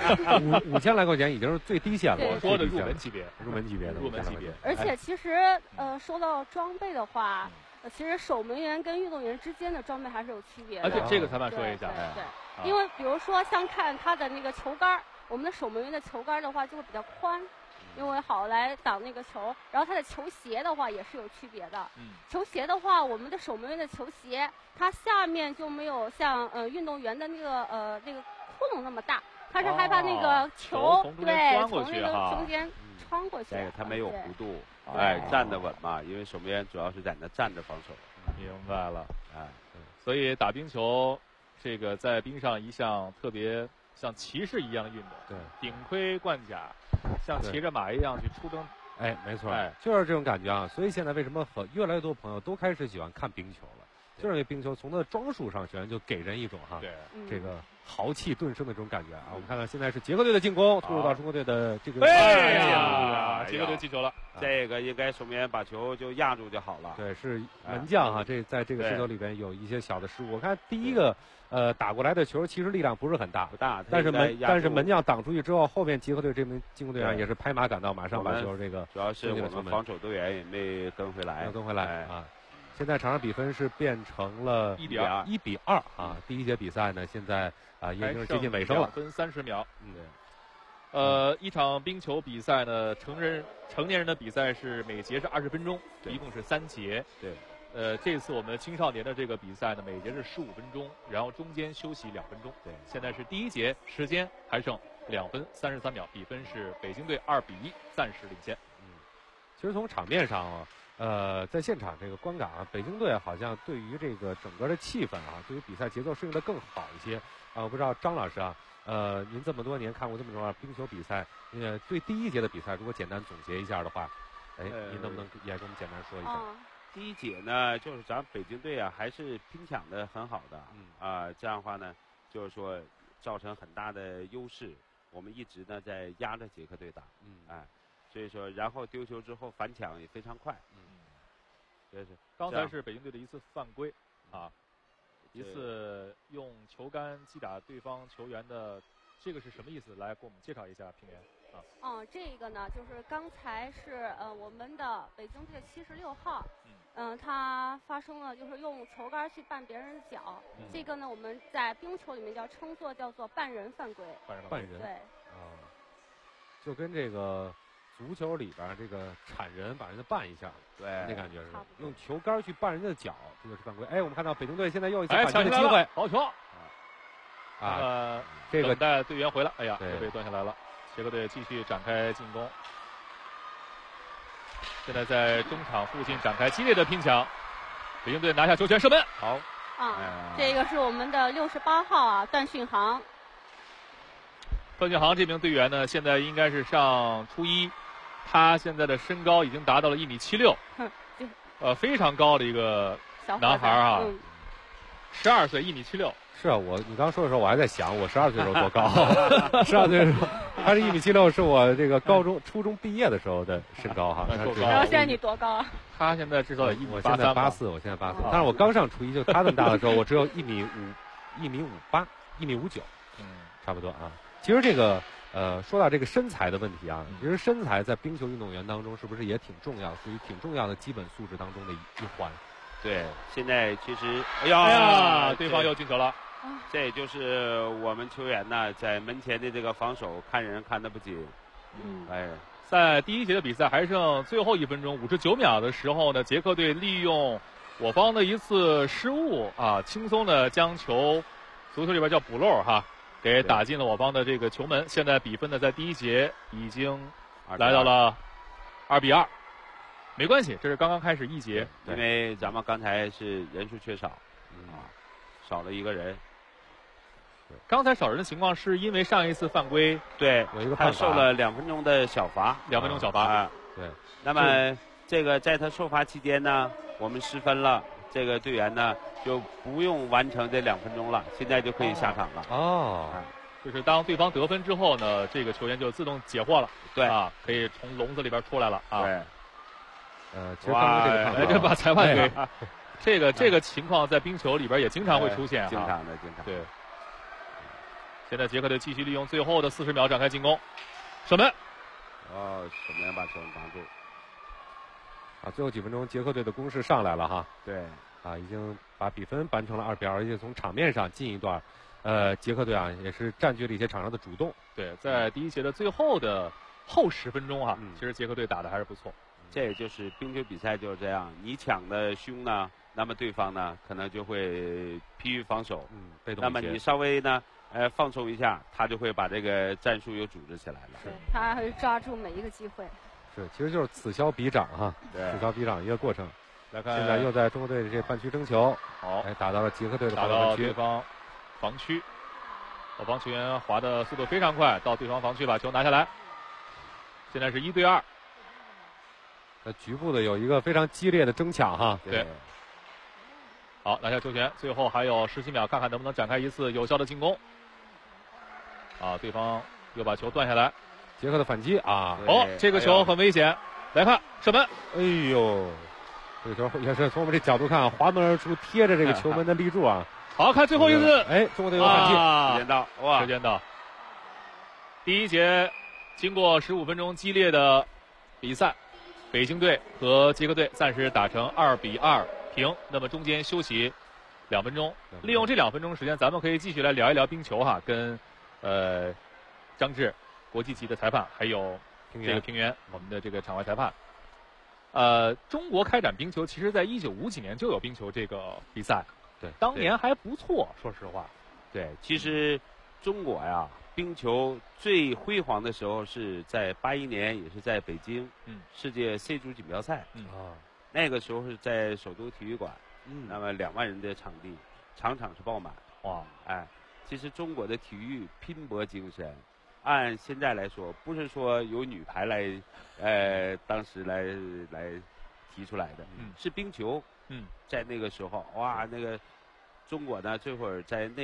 Speaker 1: ，5000来块钱已经是最低线了。
Speaker 20: 我说的入门级别，
Speaker 1: 入门级别的，
Speaker 20: 入门级别。
Speaker 4: 而且其实说到装备的话，其实守门员跟运动员之间的装备还是有区别的。
Speaker 20: 而且这个裁判说一下，
Speaker 4: 对，因为比如说像看他的那个球杆，我们的守门员的球杆的话就会比较宽。因为好来挡那个球，然后它的球鞋的话也是有区别的。球鞋的话，我们的守门员的球鞋，它下面就没有像运动员的那个窟窿那么大，它是害怕那个球对从那个中间穿过去。
Speaker 21: 它没有弧度，哎，站得稳嘛，因为守门员主要是在那站着防守。
Speaker 20: 明白了，哎，所以打冰球，这个在冰上一项特别像骑士一样的运动，
Speaker 1: 对，
Speaker 20: 顶盔贯甲。像骑着马一样去出征，
Speaker 1: 哎，没错，就是这种感觉啊。所以现在为什么越来越多朋友都开始喜欢看冰球了？就是因为冰球从它的装束上，首先就给人一种这个豪气顿生的这种感觉啊。我们看到现在是捷克队的进攻，突入到中国队的这个。
Speaker 20: 哎呀，捷克队进球了，
Speaker 21: 这个应该守门员把球就压住就好了。
Speaker 1: 对，是门将哈，这在这个失球里边有一些小的失误。我看第一个打过来的球其实力量不是很大，
Speaker 21: 不大，
Speaker 1: 但是门将挡出去之后，后面捷克队这名进攻队员也是拍马赶到，马上把球这个。
Speaker 21: 主要是我们防守队员也没跟回来，
Speaker 1: 啊。现在场上比分是变成了1比2啊！第一节比赛呢，现在也已经是接近尾声了，2
Speaker 20: 分30秒。一场冰球比赛呢，成年人的比赛是每节是20分钟，一共是3节。
Speaker 21: 对。
Speaker 20: 这次我们青少年的这个比赛呢，每节是15分钟，然后中间休息2分钟。
Speaker 21: 对。
Speaker 20: 现在是第一节，时间还剩2分33秒，比分是北京队2比1，暂时领先。
Speaker 1: 其实从场面上在现场这个观感啊，北京队好像对于这个整个的气氛啊，对于比赛节奏适应的更好一些啊。我不知道张老师啊，您这么多年看过这么多冰球比赛，对第一节的比赛，如果简单总结一下的话，您能不能也给我们简单说一下？
Speaker 21: 第一节呢，就是咱北京队啊，还是拼抢的很好的，这样的话呢，就是说造成很大的优势。我们一直呢在压着捷克队打，所以说，然后丢球之后反抢也非常快，
Speaker 20: 刚才是北京队的一次犯规啊，一次用球杆击打对方球员的，这个是什么意思？来给我们介绍一下，平原啊。
Speaker 4: 这个呢，就是刚才是我们的北京队76号，他发生了就是用球杆去绊别人的脚，这个呢我们在冰球里面叫做绊人犯规。
Speaker 1: 绊人
Speaker 4: 对
Speaker 1: 就跟这个足球里边这个铲人把人家绊一下，
Speaker 21: 对，
Speaker 1: 那感觉是用球杆去绊人家的脚，这就是犯规。我们看到北京队现在又一次反击的机会，
Speaker 20: 好球
Speaker 1: 这个
Speaker 20: 等待队员回来，又被断下来了。捷克队继续展开进攻，现在在中场附近展开激烈的拼抢，北京队拿下球权射门。
Speaker 21: 好
Speaker 4: 这个是我们的68号段训航。
Speaker 20: 段训航这名队员呢，现在应该是上初一，他现在的身高已经达到了1.76米，非常高的一个男孩啊，12岁1.76米。
Speaker 1: 是啊，你刚说的时候，我还在想，我12岁的时候多高？12岁的时候，他是1.76米，是我这个初中毕业的时候的身高哈。
Speaker 4: 然后现在你多高啊？
Speaker 20: 他现在至少也1.83米。
Speaker 1: 我现在84，我现在84。但是我刚上初一，就他这么大的时候，我只有1.58米，1.59米，差不多啊。其实这个说到这个身材的问题啊，其实身材在冰球运动员当中是不是也挺重要，属于挺重要的基本素质当中的一环？
Speaker 21: 对，现在其实
Speaker 20: 对方又进球了。
Speaker 21: 这也就是我们球员呢在门前的这个防守看人看得不紧。
Speaker 20: 在第一节的比赛还剩最后1分钟59秒的时候呢，捷克队利用我方的一次失误轻松的将球，足球里边叫补漏给打进了我方的这个球门。现在比分呢在第一节已经来到了2比2。没关系，这是刚刚开始一节，
Speaker 21: 因为咱们刚才是人数缺少，少了一个人。
Speaker 20: 刚才少人的情况是因为上一次犯规，
Speaker 21: 对，
Speaker 1: 有一个
Speaker 21: 他受了2分钟的小罚
Speaker 20: ，2分钟小罚。
Speaker 21: 对，那么这个在他受罚期间呢，我们失分了， 这个队员呢就不用完成这2分钟了，现在就可以下场了。
Speaker 1: 哦，
Speaker 20: 就是当对方得分之后呢，这个球员就自动解获了。
Speaker 21: 对
Speaker 20: 啊，可以从笼子里边出来了啊。
Speaker 21: 对。
Speaker 1: 其实刚刚这个判罚，
Speaker 20: 这把裁判给这个情况在冰球里边也经常会出现啊。
Speaker 21: 经常。
Speaker 20: 对。现在捷克队继续利用最后的40秒展开进攻，射门。
Speaker 21: 守门员把球挡住。
Speaker 1: 最后几分钟捷克队的攻势上来了哈。
Speaker 21: 对。
Speaker 1: 已经把比分扳成了2比2，而且从场面上进一段。捷克队也是占据了一些场上的主动。
Speaker 20: 对，在第一节的最后的后10分钟其实捷克队打的还是不错。
Speaker 21: 这也就是冰球比赛就是这样，你抢的凶呢，那么对方呢可能就会疲于防守，
Speaker 1: 被动一些。
Speaker 21: 那么你稍微呢，放松一下，他就会把这个战术又组织起来了。
Speaker 4: 对，他会抓住每一个机会。
Speaker 1: 是，其实就是此消彼长哈，
Speaker 21: 对，
Speaker 1: 此消彼长一个过程。
Speaker 20: 来看，
Speaker 1: 现在又在中国队的这半区争球，
Speaker 20: 好，
Speaker 1: 打到了捷克队的
Speaker 20: 打到对方防区。我方球员滑的速度非常快，到对方防区把球拿下来。现在是1对2。
Speaker 1: 局部的有一个非常激烈的争抢哈。
Speaker 20: 对。好，拿下球权，最后还有17秒，看看能不能展开一次有效的进攻。对方又把球断下来。
Speaker 1: 捷克的反击
Speaker 20: 这个球很危险。来看射门。
Speaker 1: 哎呦，这个球也是从我们这角度看，滑门而出，贴着这个球门的立柱啊。
Speaker 20: 好看最后一次，
Speaker 1: 中国队有反击，
Speaker 21: 时
Speaker 20: 间到。第一节经过15分钟激烈的比赛，北京队和捷克队暂时打成2比2平。那么中间休息2分钟，利用这2分钟时间，咱们可以继续来聊一聊冰球哈，跟张志国际级的裁判，还有这个平原我们的这个场外裁判。中国开展冰球，其实在1950几年就有冰球这个比赛。
Speaker 1: 对，
Speaker 20: 当年还不错，说实话。
Speaker 21: 对，其实中国呀，冰球最辉煌的时候是在81年，也是在北京，世界 C 组锦标赛，那个时候是在首都体育馆，那么2万人的场地，场场是爆满。
Speaker 20: 哇，
Speaker 21: 其实中国的体育拼搏精神，按现在来说，不是说由女排来，当时来提出来的，是冰球。在那个时候，哇，那个中国呢，这会儿在那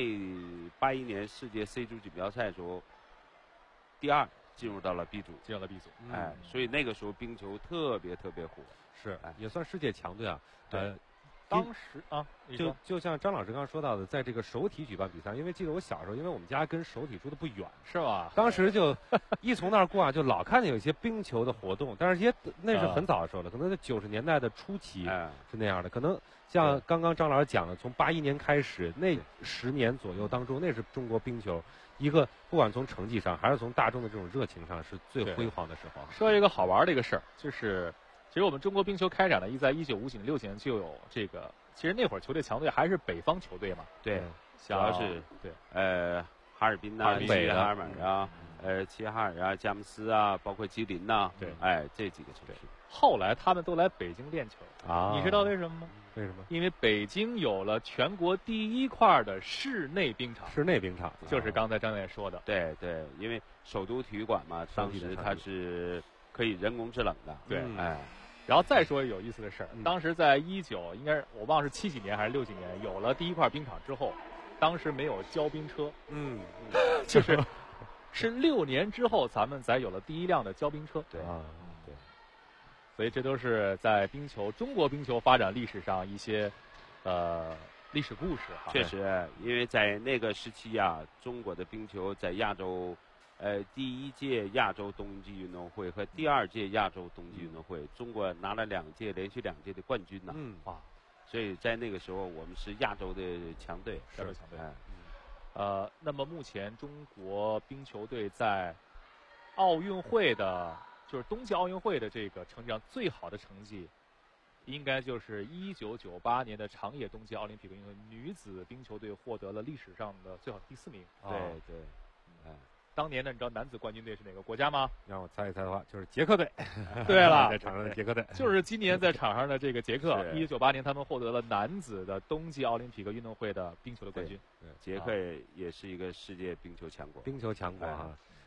Speaker 21: 81年世界 C 组锦标赛的时候，第2进入到了 B 组，所以那个时候冰球特别火，
Speaker 1: 是，也算世界强队啊。
Speaker 21: 对，
Speaker 20: 当时
Speaker 1: 就像张老师刚刚说到的，在这个首体举办比赛，因为记得我小时候，因为我们家跟首体住的不远，
Speaker 20: 是吧？
Speaker 1: 当时就一从那儿过就老看见有一些冰球的活动，但是那是很早的时候了，可能在90年代的初期是那样的。可能像刚刚张老师讲的，从81年开始那10年左右当中，那是中国冰球一个不管从成绩上还是从大众的这种热情上是最辉煌的时候。
Speaker 20: 说一个好玩的一个事儿，就是其实我们中国冰球开展呢，在1950年、60年就有这个。其实那会儿球队强队还是北方球队嘛，
Speaker 21: 对，主要是哈尔滨呐、西哈尔门啊、齐齐哈尔啊、佳木斯啊，包括吉林呐，
Speaker 20: 对，
Speaker 21: 这几个城市。
Speaker 20: 后来他们都来北京练球你知道为什么吗？
Speaker 1: 为什么？
Speaker 20: 因为北京有了全国第1块的室内冰场。
Speaker 1: 室内冰场
Speaker 20: 就是刚才张导演说的。
Speaker 21: 对，因为首都体育馆嘛，当时它是可以人工制冷的。
Speaker 20: 对，然后再说有意思的事儿，当时在应该是我忘了是70几年还是60几年，有了第1块冰场之后，当时没有交冰车，就是6年之后咱们才有了第1辆的交冰车。
Speaker 21: 对，
Speaker 20: 所以这都是在中国冰球发展历史上一些历史故事哈。
Speaker 21: 确实，因为在那个时期啊，中国的冰球在亚洲。第1届亚洲冬季运动会和第2届亚洲冬季运动会，中国拿了连续2届的冠军呢。所以在那个时候我们是亚洲的强队，
Speaker 20: 亚洲强队。那么目前中国冰球队在奥运会的，就是冬季奥运会的这个成绩上最好的成绩，应该就是1998年的长野冬季奥林匹克运动会，女子冰球队获得了历史上的最好第4名。
Speaker 21: 对。
Speaker 20: 当年呢，你知道男子冠军队是哪个国家吗？
Speaker 1: 让我猜一猜的话，就是捷克队。
Speaker 20: 对了，
Speaker 1: 在场上的捷克队，
Speaker 20: 就是今年在场上的这个捷克。1998年他们获得了男子的冬季奥林匹克运动会的冰球的冠军。
Speaker 21: 捷克也是一个世界冰球强国。
Speaker 1: 冰球强国啊！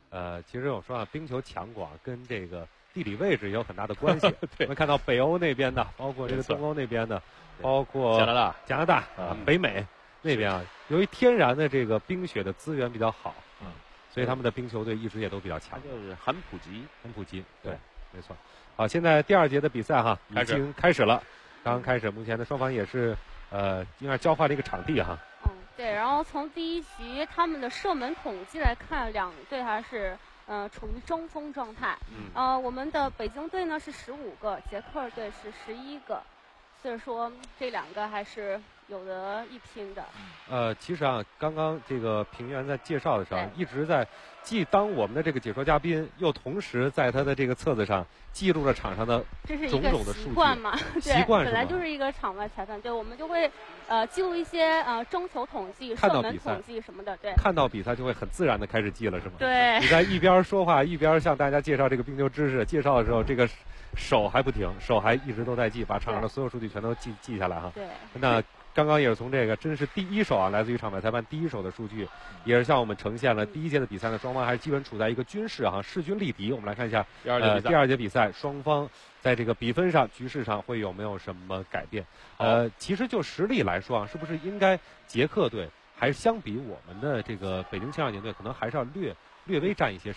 Speaker 1: 其实我说啊，冰球强广跟这个地理位置也有很大的关系。我们看到北欧那边的，包括这个东欧那边的，包括加拿大啊，北美那边啊，由于天然的这个冰雪的资源比较好，所以他们的冰球队一直也都比较强，
Speaker 21: 就是很普及，
Speaker 1: 对，没错。好，现在第2节的比赛哈已经开始了，刚刚开始，目前的双方也是应该交换了一个场地哈。
Speaker 4: 对，然后从第1局他们的射门统计来看，两队还是处于中锋状态。我们的北京队呢是15个，捷克队是11个，所以说这2个还是有的一拼的。
Speaker 1: 其实啊，刚刚这个平原在介绍的时候，一直在既当我们的这个解说嘉宾，又同时在他的这个册子上记录了场上的种种的数据。这是一个习
Speaker 4: 惯嘛？
Speaker 1: 习惯
Speaker 4: 本来就是一个场外裁判，对，我们就会记录一些中球统计、射门统计什么的，对。
Speaker 1: 看到比赛就会很自然的开始记了，是吗？
Speaker 4: 对。
Speaker 1: 你在一边说话一边向大家介绍这个冰球知识，介绍的时候这个手还不停，手还一直都在记，把场上的所有数据全都记下来哈。
Speaker 4: 对。
Speaker 1: 那刚刚也是从这个真是第一手啊，来自于场外裁判第一手的数据，也是向我们呈现了第1节的比赛呢，双方还是基本处在一个均势哈，势均力敌。我们来看一下第二节比赛，双方在这个比分上、局势上会有没有什么改变？其实就实力来说啊，是不是应该捷克队还相比我们的这个北京青少年队，可能还是要略微占一些